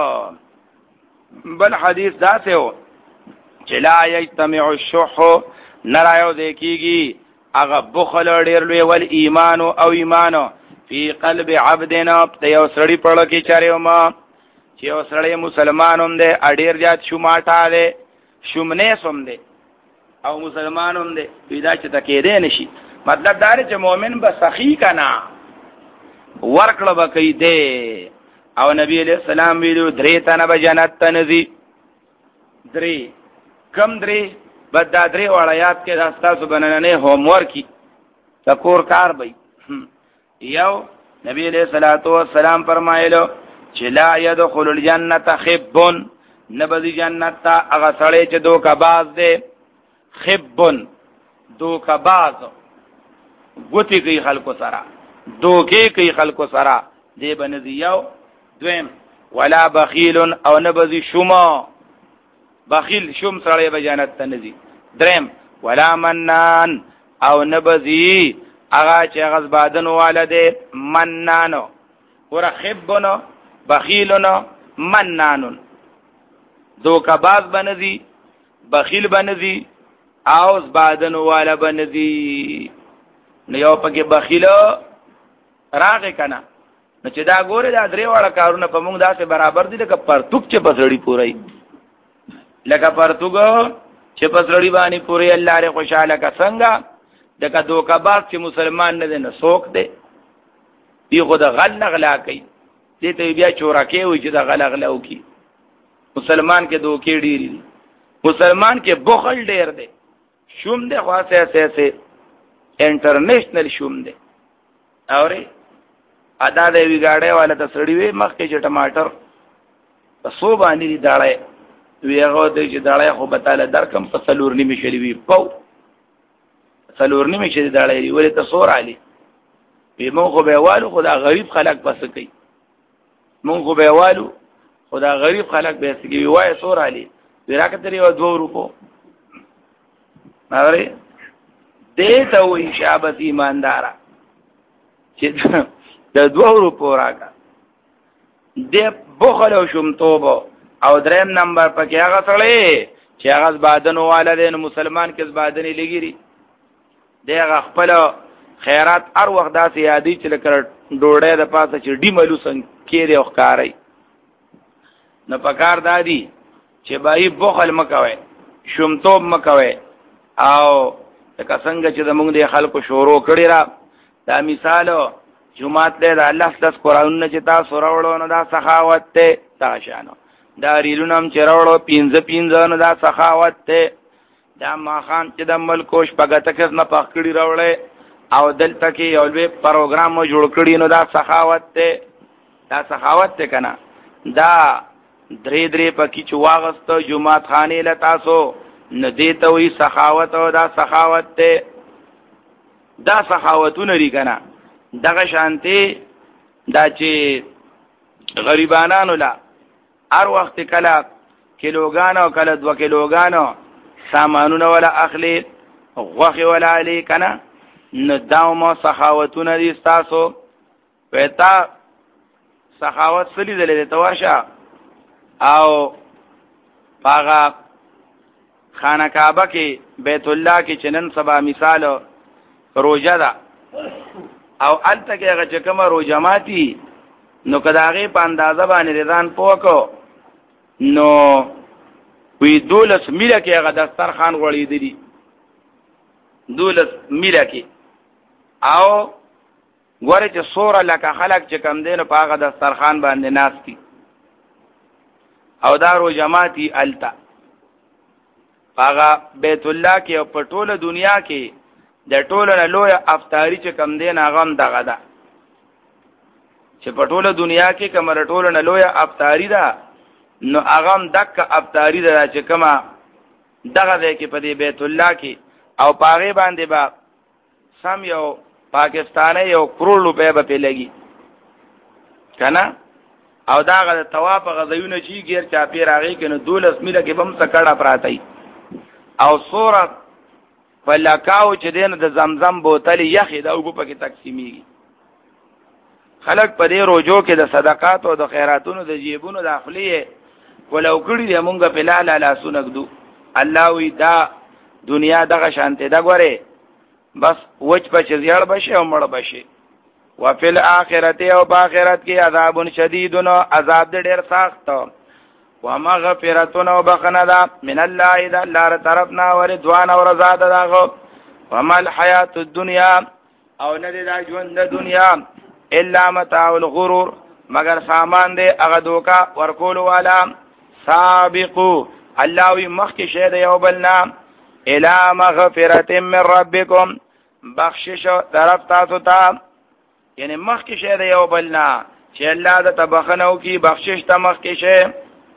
بل حدیث دا څه و چې لا یجتمع الشح نرایو دیکيږي هغه بخل ډیر لوی ول ایمان او ایمانو فی قلب عبدنا ته یو سړی پړو کې چاره ما چې یو سړی مسلمانوم دی اډیر جات شوماټا دی شومنه سوم دی او مسلمانوم دی پیدا چې تکې دی نشي مطلب دا چې مؤمن به سخی کنا ورکړه بکې دی او نبی علیہ السلام ویلو درې تنه به جنت ته نزي درې کم درې بد درې وړایات کې راستاسو بننه هوم ورکی تکور کار به یو نبی علیہ الصلوۃ والسلام فرمایلو چې لا يدخل الجنه خب نبذ جنت تا هغه سړی چې دوکباز دی خب دوکباز ګوتی کوي خلکو سره دوکي کوي خلکو سره دی بنزي یو دویم ولا بخیل او نبذ شوما بخیل شوم سړی به جنت ته نزي دریم ولا منان او نبذي اغا چې غزبادن والده منانو ورخبنو بخیلنو منانو دوکباز بنزي بخیل بنزي او زبادن والا بنزي نو یو پکې بخیلو راغې کنه نو چې دا ګوره دا درې واړه کارونه په موږ داسې برابر دي لکه پرتوک چې پسړی پورای لکه پرتوک چې پسړی باندې پورای الله ر خوشاله کا څنګه دغه دوکباز چې مسلمان نه دی نه څوک دی دی خو د غل نغلا کوي دې ته بیا چورکه وي چې د غل غلا وکي مسلمان کې دوکې ډېری دي مسلمان کې بخل ډېر دی شوم دی خاصه اساسه انټرنیشنل شوم دی اوري ادا دې وی گاډه والا ته سړی وي مخ کې چې ټماټر سو باندې دی داړې وی هغه دې چې داړې خو بتاله درکم په سلور نیمه شری وی پاو سلور نیمه شری داړې ولې ته سور علي وی مون خو به والو خدا غریب خلک پس کوي مون خو به والو خدا غریب خلک به سګي وای سور علي ورکه یو دو روپو اوري دې ته وی شابه ایماندارا چې د دوه روپو راکا د بخل او شومتوب او دریم نمبر پکې هغه سره چې هغه زبادنو والدین مسلمان کې زبادنې لګيري دغه خپل خیرات هر وخت داسې یادی چې لکه ډوړې د پاسه چې ډیملو څنګه کېږي او ښکارای نو پکار دادی چې بای بخل مکوي شومتوب مکوي او لکه څنګه چې د موږ د خلکو شورو کړی را دا مثالو جمعات دې د الله ستاسو قرآن چې تاسو راوړو نو دا سخاوت ته دا شانو دا ریلونو هم چې راوړو پینځه پینځه نو دا سخاوت ته دا ما خان چې د ملکوش پګته کس نه پخکړی راوړې او دلته کې یو لوی پروګرام مو جوړ کړی نو دا سخاوت ته دا سخاوت ته کنه دا درې درې پکې چې واغستو جمعات خانې له تاسو نه دې ته وی سخاوت او دا سخاوت ته دا سخاوتونه لري کنه دغه شانتي دا چې غریبانانو لا هر وخت کله کیلوګانو کله دو کیلوګانو سامانونه ولا اخلي غوخي ولا علي کنه نو داومو سخاوتونه دي تاسو پتا سخاوت سلی دلې ته ورشه او پاغا خانه کعبه کې بیت الله کې چنن سبا مثال روزه ده او الته کې هغه چې کوم روزه ماتي نو کداغه په اندازه باندې رضان پوکو نو وی دولس میله کې هغه دسترخوان غوړې دي دولس میله کې او ګوره چې سوره لکه خلق چې کم دین په هغه دسترخوان باندې ناشتي او دا رو جماعتي التا هغه بیت الله کې او په ټوله دنیا کې د ټوله لوی افطاری چې کم دین هغه هم دغه ده چې په ټوله دنیا کې کومه ټوله لوی افطاری ده نو هغه هم دک افطاری ده چې کما دغه ده کې په دې بیت الله کې او پاغه باندې با سم یو پاکستاني یو کروڑ روپے به لګي کنه او دا غو طواف غزيونه چی غیر چا پیر راغی کنه دولس میله کې بم سکړه پراتی او صورت فلکاو چې دین د زمزم بوتل یخي دا وګ پکې تقسیمیږي خلق په دې روزو کې د صدقات او د خیراتونو د جیبونو داخلي ولو کړي د مونږه په لاله لا سنګدو الله وی دا دنیا دغه شانته دا غوره بس وچ په زیړ بشه او مړ بشه وفي الاخرته او باخرت کې عذاب شدید نو عذاب ډېر سخت ومغفرتون او بخنه ده من الله اذا الله طرفنا ورضوان او رضا ده داغو وما الحیات الدنیا او نه د ژوند د دنیا الا متاع الغرور مگر سامان دے هغه دوکا ورکول والا سابقو الله وی مخک شه د یو بلنا الا مغفرت من ربکم بخشش طرف تاسو ته یعنی مخک شه د یو بلنا چې الله د تبخنو کی بخشش ته مخک شه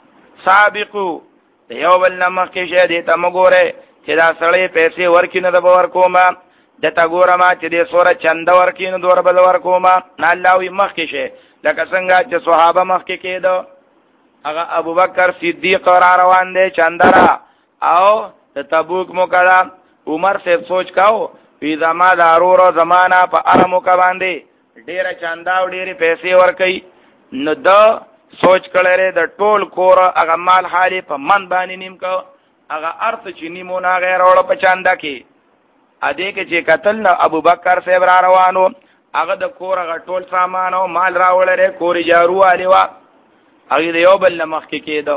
سابقو د یو بلنا مخک شه د ته مګوره چې دا سړی پیسې ورکینه د باور کومه د تا ګوره ما چې د سوره چند ورکینو دور بل ورکوما نه الله وی مخ کې شه لکه څنګه چې صحابه مخ کې کېدو هغه ابوبکر صدیق را روان دي چندرا او د تبوک موکړه عمر سے سوچ کاو پی زما دارورو زمانہ په ارمو کا باندې ډیره چندا او ډیره پیسې ورکي نو د سوچ کړه د ټول کور هغه مال حالي په من باندې نیم کو هغه ارث چې نیمونه غیر اور په چندا کې اده کې چې قتل نو ابو بکر صاحب را روانو هغه د کور هغه ټول سامان او مال راوړل کور جارو علي وا هغه د یو بل مخ کې کېدو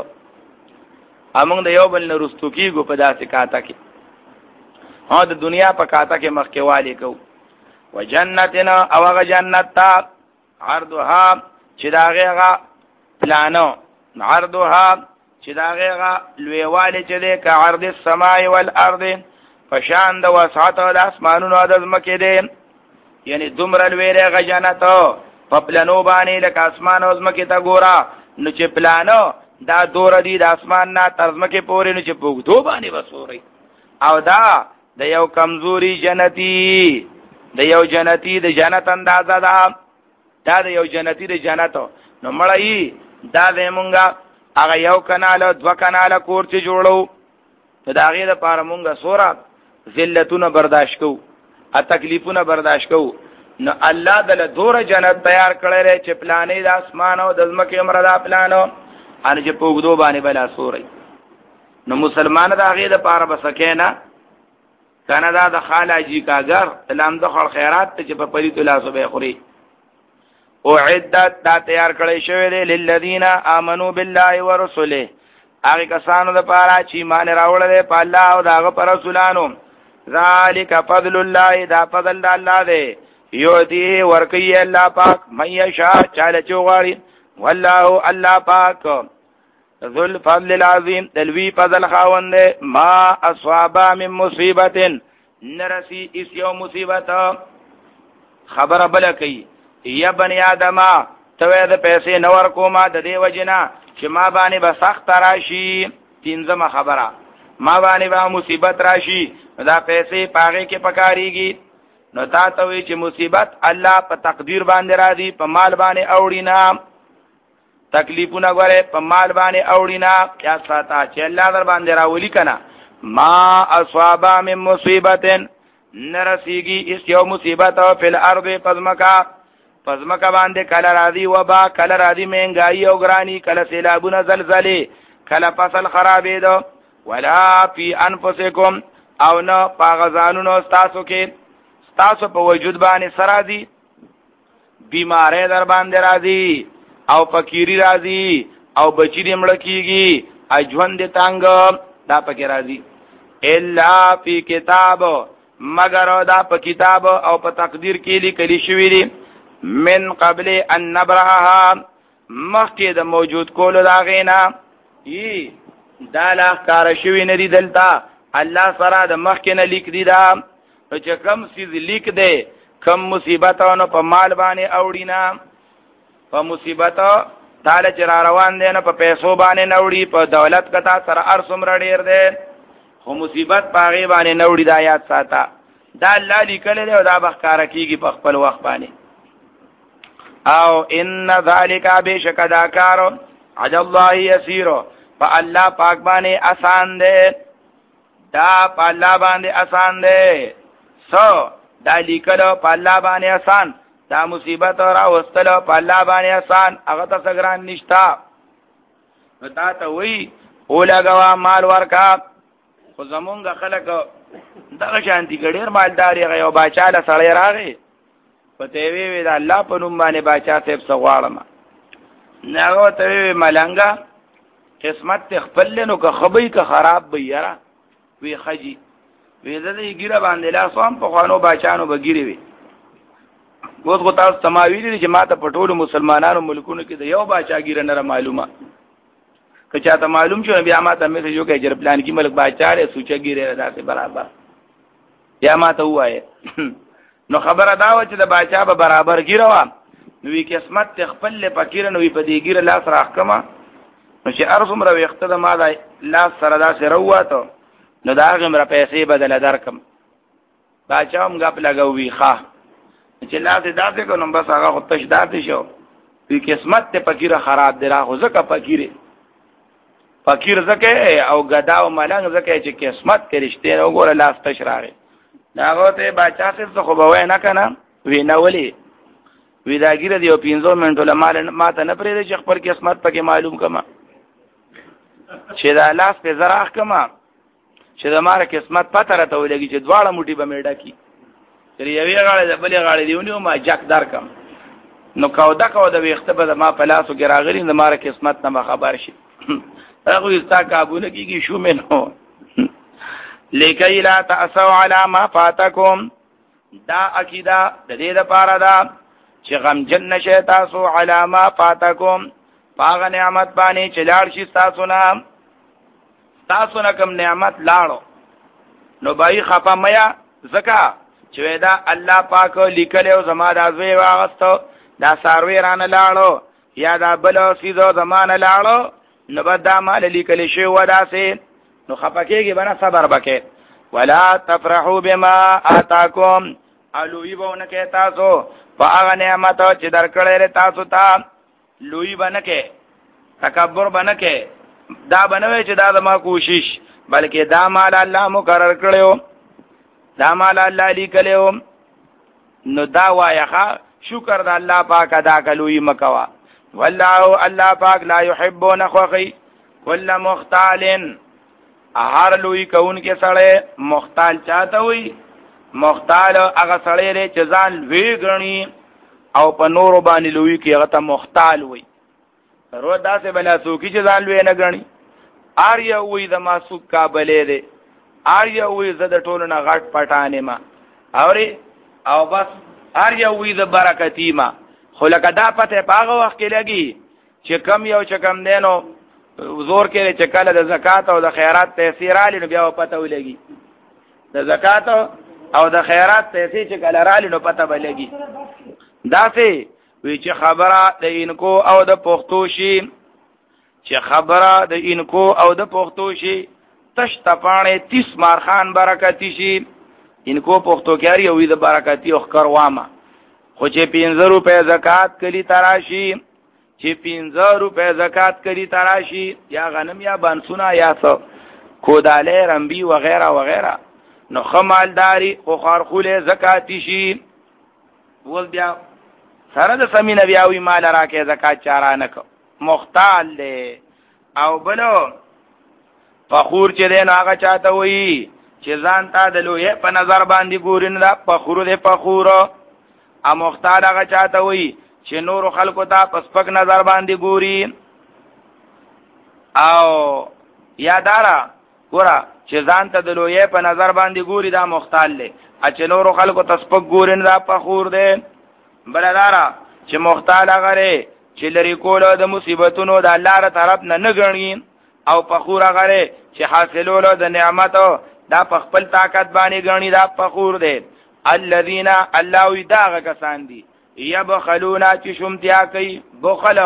امون د یو بل نرستو کېګو په داسې کاته کې ها د دنیا په کاته کې مخ کې والی کو وجنتنا او هغه جنت تا عرضها چې داغه هغه پلانو عرضها چې داغه هغه لویواله چې ده ک عرض السماء والارض فشان د وسعت د اسمانونو د زمکه دي یعنی دومره لویره غجنت په پلانو باندې لکه اسمان او زمکه ته ګورا نو چې پلانو دا دور دي د اسمان نه تر زمکه پورې نو چې پوغدو باندې وسوري او دا د یو کمزوري جنتی د یو جنتی د جنت اندازه ده دا د یو جنتی د جنت نو مړی دا زمونږه هغه یو کنال دو کنال کور چې جوړو دا غي د پاره مونږه سورہ ذلتونه برداشت کو ا تکلیفونه برداشت کو نو الله دل دور جنت تیار کړل چې پلانې د اسمان او د زمکه مردا پلانو ان چې پوغدو باندې بلا سوري نو مسلمان دا غي د پاره بسکینا کنه دا د خالاجی کاګر لام د خیر خیرات ته چې په پریتو لاسو به خوري او عدت دا تیار کړی شوی دی للذین آمنو بالله ورسوله هغه کسانو د پاره چې ایمان راوړل په الله او داغه پر رسولانو ذالک فضل الله دا فضل الله دی یودی ورکی الله پاک مې شاء چاله چوغاری والله الله پاک ذو الفضل العظیم دلوی فضل خاوند ما اصحاب من مصیبت نرسی اس یو مصیبت خبر بل کی یا بنی آدم توې د پیسې نور کومه د دې وجنا چې ما باندې به سخت راشي تینځمه خبره ما باندې به مصیبت راشي دا پیسې پاغه کې پکاريږي نو تا ته وی چې مصیبت الله په تقدیر باندې راځي، په مال باندې اوړینا. تکلیفونه غره په مال باندې اوړینا. یا ساته چې الله در باندې راولي کنه ما اصحاب من مصیبتن نرسیږي اس یو مصیبت او فل ارض پزمکا پزمکا باندې کله راځي وبا، کله راځي مهنګای او ګرانی، کله سیلابونه زلزلې، کله فصل خرابې دو. ولا فی انفسکم او نه پاغزانونو تاسو کې تاسو په وجود باندې سرازي بیمارې در باندې راځي او فقيري راځي او بچی دې مړ کیږي اجوند تنگ دا پکې راځي. الا فی کتاب مگر دا په کتاب او په تقدیر کې لیکل شوی دی من قبل ان نبرها مخکې د موجود کولو دا غینا ای دا لا کار شوی نه دی دلته الله سره د مخکې نه لیک دی دا چې کم سیز لیک دی کم مصیبتونو په مال باندې اوړینا په مصیبتو تعالی چې را روان دي نه په پیسو باندې نوړي په دولت کتا سره ارسم را ډیر دی خو مصیبت پاغي باندې نوړي دا یاد ساته دا الله لیکل دی او دا بخکار کیږي په خپل وخت باندې. او ان ذالک بشک دا کارو عد الله یسیر فالله پاک باندې آسان دی دا په الله باندې آسان دی سو دا لیکل په الله باندې آسان دا مصیبت را وستلو په الله باندې آسان هغه ته سګران نشتا. وتا ته وی اولګوا مال ورکا خو زمونږ خلک دغه شانتي ګډیر مالدار یې یو باچاله سړی راغی پته وی وی دا الله په نوم باندې باچا صاحب سغواړم نو ته وی ملنګا قسمت خپل نو که خبي که خراب به یرا وی خجی وی دې ګیره باندې لا سوم په خوانو باچانو بګیری وی اوس غو تاسو سماوی دي چې ماته پټول مسلمانانو ملکونو کې د یو باچاګیر نه معلومه که چاته معلوم شو بیا ماته مې یو کې جر پلان کې ملک باچاره سوچګیره راته برابر یا ماته وایي نو خبره دا و چې د باچا به برابر ګیروا نو وی قسمت خپل فقیر نو په دې ګیره لاس راخکما نو چې ارزم را وخته د ما دا لاس سره دا سره واته نو دا غمره پیسې بدل درکم باچا هم غپ لګوي ښا چې لاته داسې کو نو بس هغه خو تش داتې شو وی قسمت ته فقیر خراب دی را خو زکه فقیر فقیر زکه او غدا او ملنګ زکه چې قسمت کې رښتې نو ګوره لاس تش راغی داغه ته باچا څه خو به وای نه کنه وی نه ولی وی دا ګیره دی او پنځو منټو له مال ماته نه پرې چې خپل قسمت پکې معلوم کما چې دا لاس په زراخ کما چې دا ماره قسمت پته راته ولګي چې دواړه موټي به میډا کی چې یوې غاړه د بلې غاړه دیونیو ما جک دار کم نو کاو دا کاو د ویخته به ما په لاسو کې راغلی د ماره قسمت نه خبر شي هغه استا قابل کیږي شو منو لکی لا تاسو علی ما فاتکم دا عقیده د دې لپاره دا چې غم جن نشه تاسو علی ما فاتکم باغ نعمت باندې چې لاړ شي تاسو نه تاسو نه کوم نعمت لاړو نو بای خفا میا زکا چې دا الله پاک لیکل او زما د ازوی واغستو دا ساروی رانه لاړو یا دا بل سیزو زمانه لاړو نو بد دا مال لیکل شي ودا سي نو خپکیږي بنا صبر بکې ولا تفرحوا بما آتاکم الوی بونه تاسو فاغ نعمت چې درکړې تاسو ته لوی بنکه تکبر بنکه دا بنوي چې دا زما کوشش بلکې دا مال الله مقرر کړو دا مال الله لیکلو نو دا وایخه شکر د الله پاک ادا کلوې مکوا والله الله پاک لا يحب نخوخي كل مختال هر لوی کون کې سړی مختال چاته وي مختال هغه سړی لري چې ځان وی غني او په نور باندې لوی کې هغه ته مختال وي رو داسې بلا سوکي چې ځان لوی نه غني اریا وې د ماسوک قابلې دي اریا وې زده ټولنه غټ پټانې ما اوري او بس اریا وې د برکتی ما خو لکه دا پته پاغه وخت کې لګي چې کم یو چې کم دینو زور کې چې کله د زکات او د خیرات تاثیر علی نو بیا پته ولګي د زکات او د خیرات تاثیر چې کله رالی نو پته ولګي دا سه وی چې خبره د انکو او د پښتو شي چې خبره د انکو او د پښتو شي تش تپانه تیس مارخان برکتی شي انکو پختو کیاری وې د برکتی او خکر وامه خو چې پنځه روپے زکات کلی تراشی چې پنځه روپے زکات کلی تراشی یا غنم یا بانسونه یا څو کوداله رمبي وغیرہ وغیرہ نو خمالداری او خارخوله زکاتی شي ول بیا سره د سمینه بیاوی مال راکې زکات چارانه کو مختال دی او بلو فخور چې دین هغه چاته وي چې ځان ته د لوی په نظر باندې ګورین دا فخور دی فخور ا مختال هغه چاته وي چې نور خلکو ته پسپک نظر باندې ګوري او یادارا ګورا چې ځان ته د لوی په نظر باندې ګوري دا مختال دی ا چې نور خلکو ته سپک ګورین دا فخور دی بلدارا چې مختال هغه چې لري کولو د مصیبتونو د الله تر طرف نه نه غنی او فخور هغه چې حاصلولو د نعمتو دا په خپل طاقت باندې غنی دا فخور دی الذين الله یداغه کسان دي یبخلونا چې شومتیا کوي بخل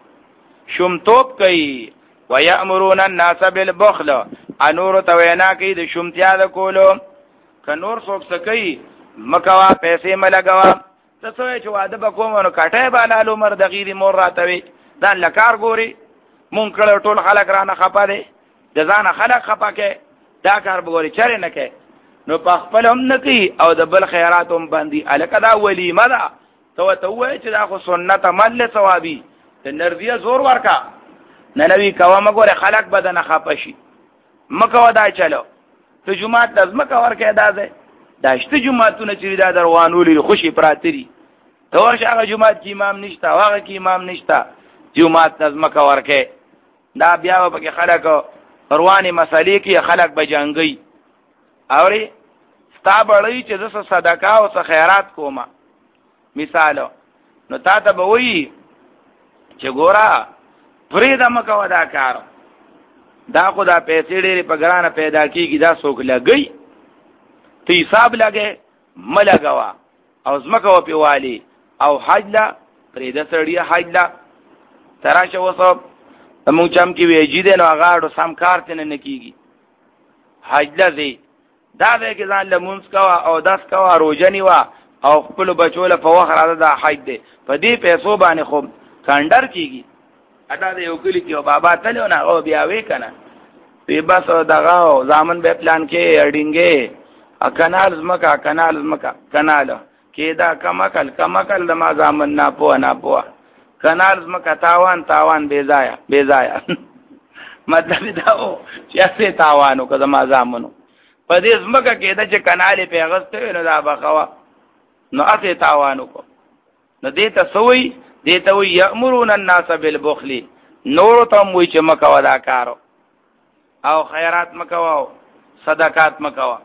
شومتوب کوي ويأمرون الناس بالبخل انور توینا کوي د شومتیا د کولو ک نور څوک سکی مکوا پیسې ملګوا ته څوې چې واده بکوم نو کټه بالالو مر د غیری مور راتوي ځان لکار ګوري مونږ کله ټول خلک رانه خپه دي د ځان خلک خپه کې دا کار بګوري چره نه کې نو په خپل هم نه کوي او د بل خیرات هم باندې الکه دا ولیمه ده تو ته وای چې دا خو سنت مل ثوابي د نرزیه زور ورکا نه نوی کوا مګوره خلک بدن خپه شي مکو دا چلو ته جمعه لازم کا ورکه دازه داشته جمعهتونه چې دا دروانولې خوشي پراتري ته ورشه هغه جمعه کې امام نشتا هغه کې امام نشتا جمعه لازم کا ورکه دا بیا په کې خلک رواني مسالې کې خلک بجنګي اوري ستابړی چې د صدقه او خیرات کومه مثال نو تا ته به وی چې ګورا فريده مکو دا کار دا خو دا پیسې ډېرې په ګرانه پیدا کیږي دا څوک لګي ته حساب لګې ملګوا او زمکو په والی او حج لا فريده سړی حج لا تراشه وسو مونږ چم کې ویجی دي نو هغه سم کار تنه نکېږي حج لذي دا دې کې ځان له مونږ کوا او داس کوا روزنی وا او خپل بچو له په وخت راځه دا حج دی په دې پیسو باندې خو کاندر کیږي ادا دې یو کلی کې او بابا تلو نه او بیا وې کنه په بس دغه ځامن به پلان کې اډینګې ا کنال زمکا کنال زمکا کنال کې دا کمکل کمکل د ما ځامن نه پوه نه پوه کنال زمکا تاوان تاوان بے ضایع بے ضایع مطلب دا او چې څه تاوانو کده ما ځامنو په دې زمکا کې دا چې کنال په غسته نه دا بخوا نو اته تاوانو کو نو دې ته سوې دې ته وي یامرون الناس بالبخل نور ته موي چې مکا ودا کارو او خیرات مکوا صدقات مکوا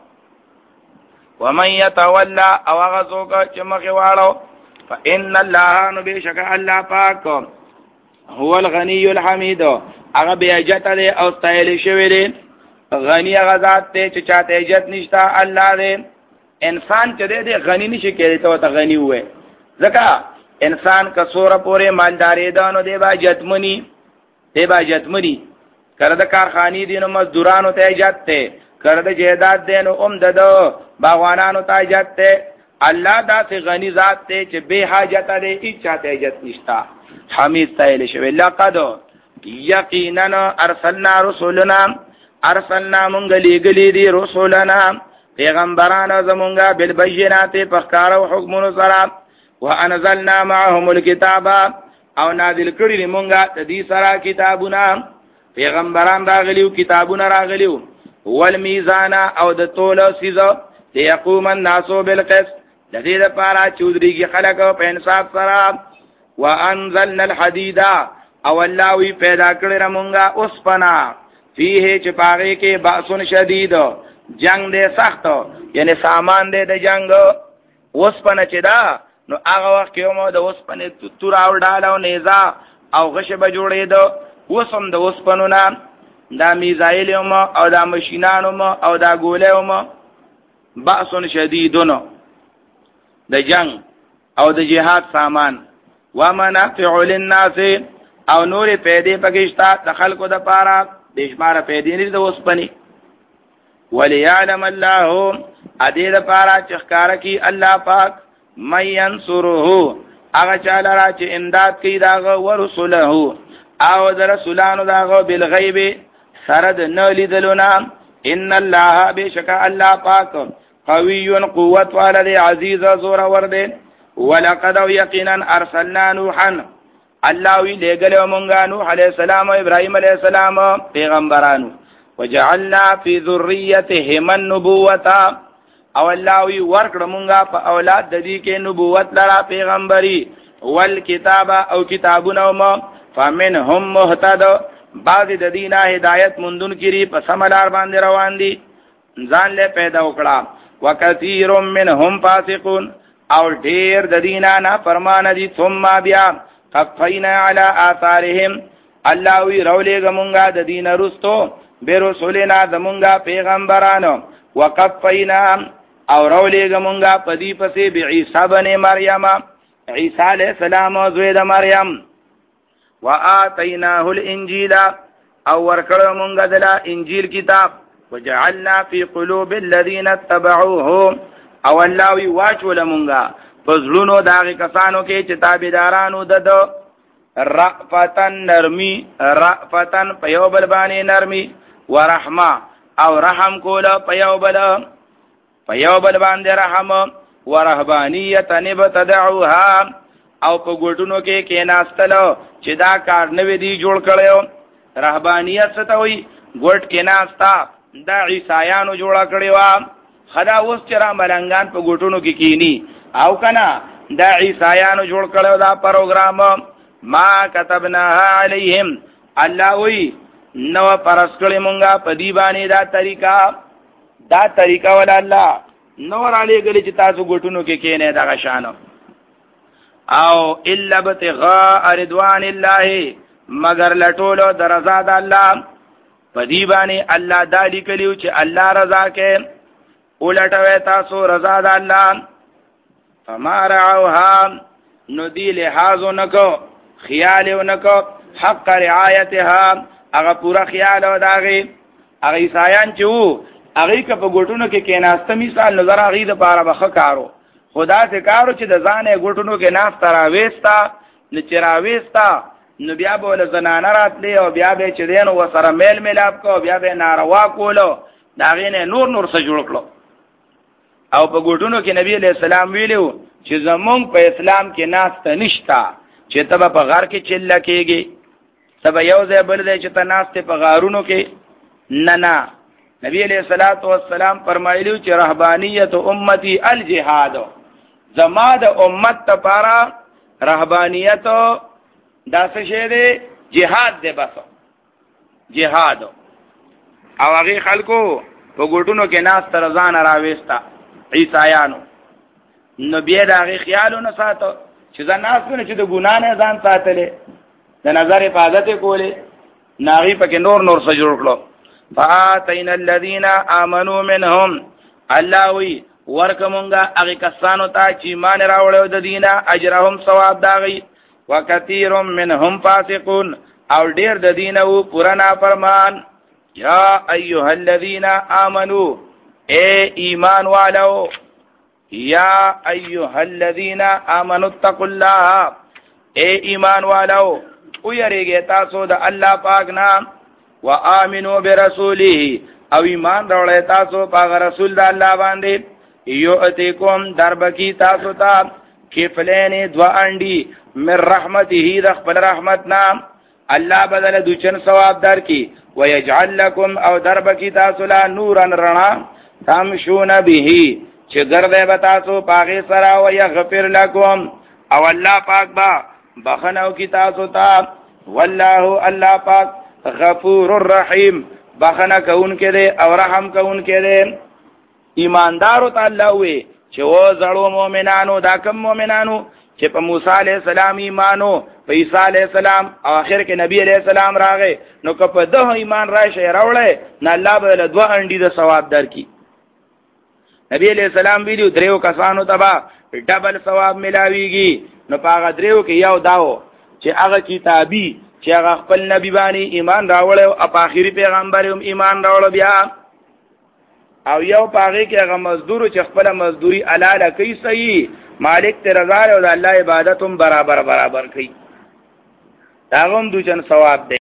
ومن يتولى او غزوک چې مخه واړو فان الله نبيشك الله پاک هو الغني الحميد هغه بیا عزت دی او استایل شوی دی غنی هغه ذات ته چې چاته عزت نشتا الله دی انسان چې دی غنی نشي کېدی ته ته غنی وې ځکه انسان کڅوره پورې مالداري دانو دی با عزتمنی دی با عزتمنی کړه د کارخانی دینو مزدورانو ته عزت ته کړه د جهاد دینو اوم ددو باغوانانو ته عزت ته الله دا سي غني ذات ته چې به حاجت دی هیڅ چاته عزت نشتا حمید تایل شوی لقد یقینا ارسلنا رسولنا ارسلنا مونږ لګلې دي رسولنا پیغمبرانو زمونږه بالبينات فخار او حکمونو سره وانزلنا معهم الكتاب او نازل کړی مونږه د دې سره کتابونه پیغمبران راغلیو کتابونه راغلیو والمیزان او د تول سیزو ليقوم الناس بالقسط لذي لپاره چودريږي خلک په انصاف سره وانزلنا الحديد او الله وی پیدا کړی مونږه اوس پنا فيه چې پاره کې باسن شدید جنگ دې سخت یعنی سامان دې د جنگ اوس پنا چې دا نو هغه وخت کې مو د اوس پنه تور او ډاله او نيزا او غشه به جوړېدو وسم د اوس پنو نام دا میزایلوم او دا ماشینانو او دا ګولېوم باسن شدیدونو د جنگ او د جهاد سامان ومنافع للناس او نور پیدې پکښتا د خلکو د پاره د شمار پیدې نه د وسپنی وليعلم الله ادې د پاره چې ښکارا کی الله پاک مَن ينصره هغه چاله را چې امداد کوي داغه ورسوله او در رسولانو داغه بالغیب سره د نه لیدلونه ان الله بشک الله پاک قوی قوت والد عزیز زور ورده ولقد یقینا ارسلنا نوحا الله وی لګلو مونږه نوح علی السلام او ابراهیم علی السلام پیغمبرانو وجعلنا فی ذریتهما النبوة او الله وی ورکړه مونږه په اولاد د دې کې نبوت لرا پیغمبري والکتاب او کتابونه ما فمنهم مهتد بعض د دینه هدایت مندون کړي په سملار باندې روان دي ځان له پیدا وکړه وکثیر منهم فاسقون او ډیر د دینه نه فرمان دي ثم بیا قفینا علی آثارهم الله وی رولې ګمونګه د دین رستو برسولنا زمونګه پیغمبرانو وقفینا او رولې ګمونګه پدی پسې بعیسی بن مریم عیسی علیہ السلام او زوی د مریم وآتیناه الانجیل او ورکړو مونږه د انجیل کتاب وجعلنا فی قلوب الذین اتبعوه او الله وی واچول مونږه فزلونو داغه کسانو کې چې تابعدارانو د رأفتن نرمی رأفتن پیوبل باندې نرمی ورحمه او رحم کوله پیوبل پیوبل باندې رحم ورهبانیت نبتدعوها او په ګټونو کې کېناستلو چې دا کار نوې دی جوړ کړو رهبانیت څه ته وایي ګټ کېناستا دا عیسایانو جوړ کړو خدا اوس چې را ملنګان په ګټونو کې کینی او کنا دا عیسایانو جوړ کړو دا پروګرام ما كتبناها عليهم الله وی نو پرسکړې مونږه په دی باندې دا طریقہ دا طریقہ ول الله نور علی گلی چې تاسو ګټونو کې کینې دا شانو او الا ابتغاء رضوان الله مگر لټولو درزاد الله په دی باندې الله دا لیکلیو چې الله رضا کې ولټوي تاسو رضا د الله فما رعوها نو دی لحاظ نکو خیال نکو حق رعایتها هغه پورا خیال او داغي هغه عیسایان چې وو هغه که په ګټونو کې کېناسته مثال نظر هغه د پاره بخ کارو خدا ته کارو چې د ځانې ګټونو کې ناس تراويستا نه چراويستا نو بیا بوله زنانه راتلی او بیا به چې دین و سره میل میلاب کو بیا به ناروا کولو دا غینه نور نور څه جوړ کړو او په ګټونو کې نبی علیہ السلام ویلو چې زمونږ په اسلام کې ناس ته نشتا چې تبه په غار کې چله کېږي تبه یو ځای بل دی چې ته ناس ته په غارونو کې نه نه نبی علیہ الصلوۃ والسلام فرمایلیو چې رهبانیت امتی الجهاد زما د امت لپاره رهبانیت دا څه شی دی جهاد دی بس جهاد او هغه خلکو په ګټونو کې ناس تر ځان راويستا عیسایانو نو بیا دا هغه خیالونه ساتو چې ځان ناس نه چې د ګنا نه ځان ساتلې د نظر حفاظت کولې ناغي پکې نور نور څه جوړ کړو فاتینا الذین آمنوا منهم الله وی ورکمونګه هغه کسانو ته چې ایمان راوړل د دینه اجرهم ثواب داغي وکثیر منهم فاسقون او ډیر د دینه وو پرانا فرمان یا ایها الذین آمنو اے ایمان والو یا ایها الذین آمنوا اتقوا الله اے ایمان والو او یریږئ تاسو د الله پاک نام وآمنوا برسوله او ایمان راوړئ تاسو په رسول د الله باندې یؤتیکم دربکی تاسو ته کفلین دو انډي من رحمته د خپل رحمت نام الله بدل دوچن ثواب درکې ويجعل لكم او دربکی تاسو لا نورن رڼا تمشون به چې ګرځي به تاسو پاغه سره او یغفر لكم او الله پاک با بخنو کی تاسو ته والله الله پاک غفور الرحیم بخنه کون کې دے او رحم کون کې دے ایماندارو تعالی وي چې و زړو مؤمنانو دا کم مؤمنانو چې په موسی علیہ السلام ایمانو په عیسی علیہ السلام او اخر کې نبی علیہ السلام راغې نو که په ده ایمان راشه راوړې نه الله به له دوه انډي د ثواب درکې نبی علیہ السلام ویلو دریو کسانو تبا ډبل ثواب ملاويږي نو پاغه دریو کې یو داو چې هغه کتابي چې هغه خپل نبی باندې ایمان راوړ او په آخري پیغمبر هم ایمان راوړ بیا او یو پاغه کې هغه مزدور چې خپل مزدوري حلاله کوي صحیح مالک ته رضا او د الله عبادت هم برابر برابر کوي دا هم دوی جن ثواب دی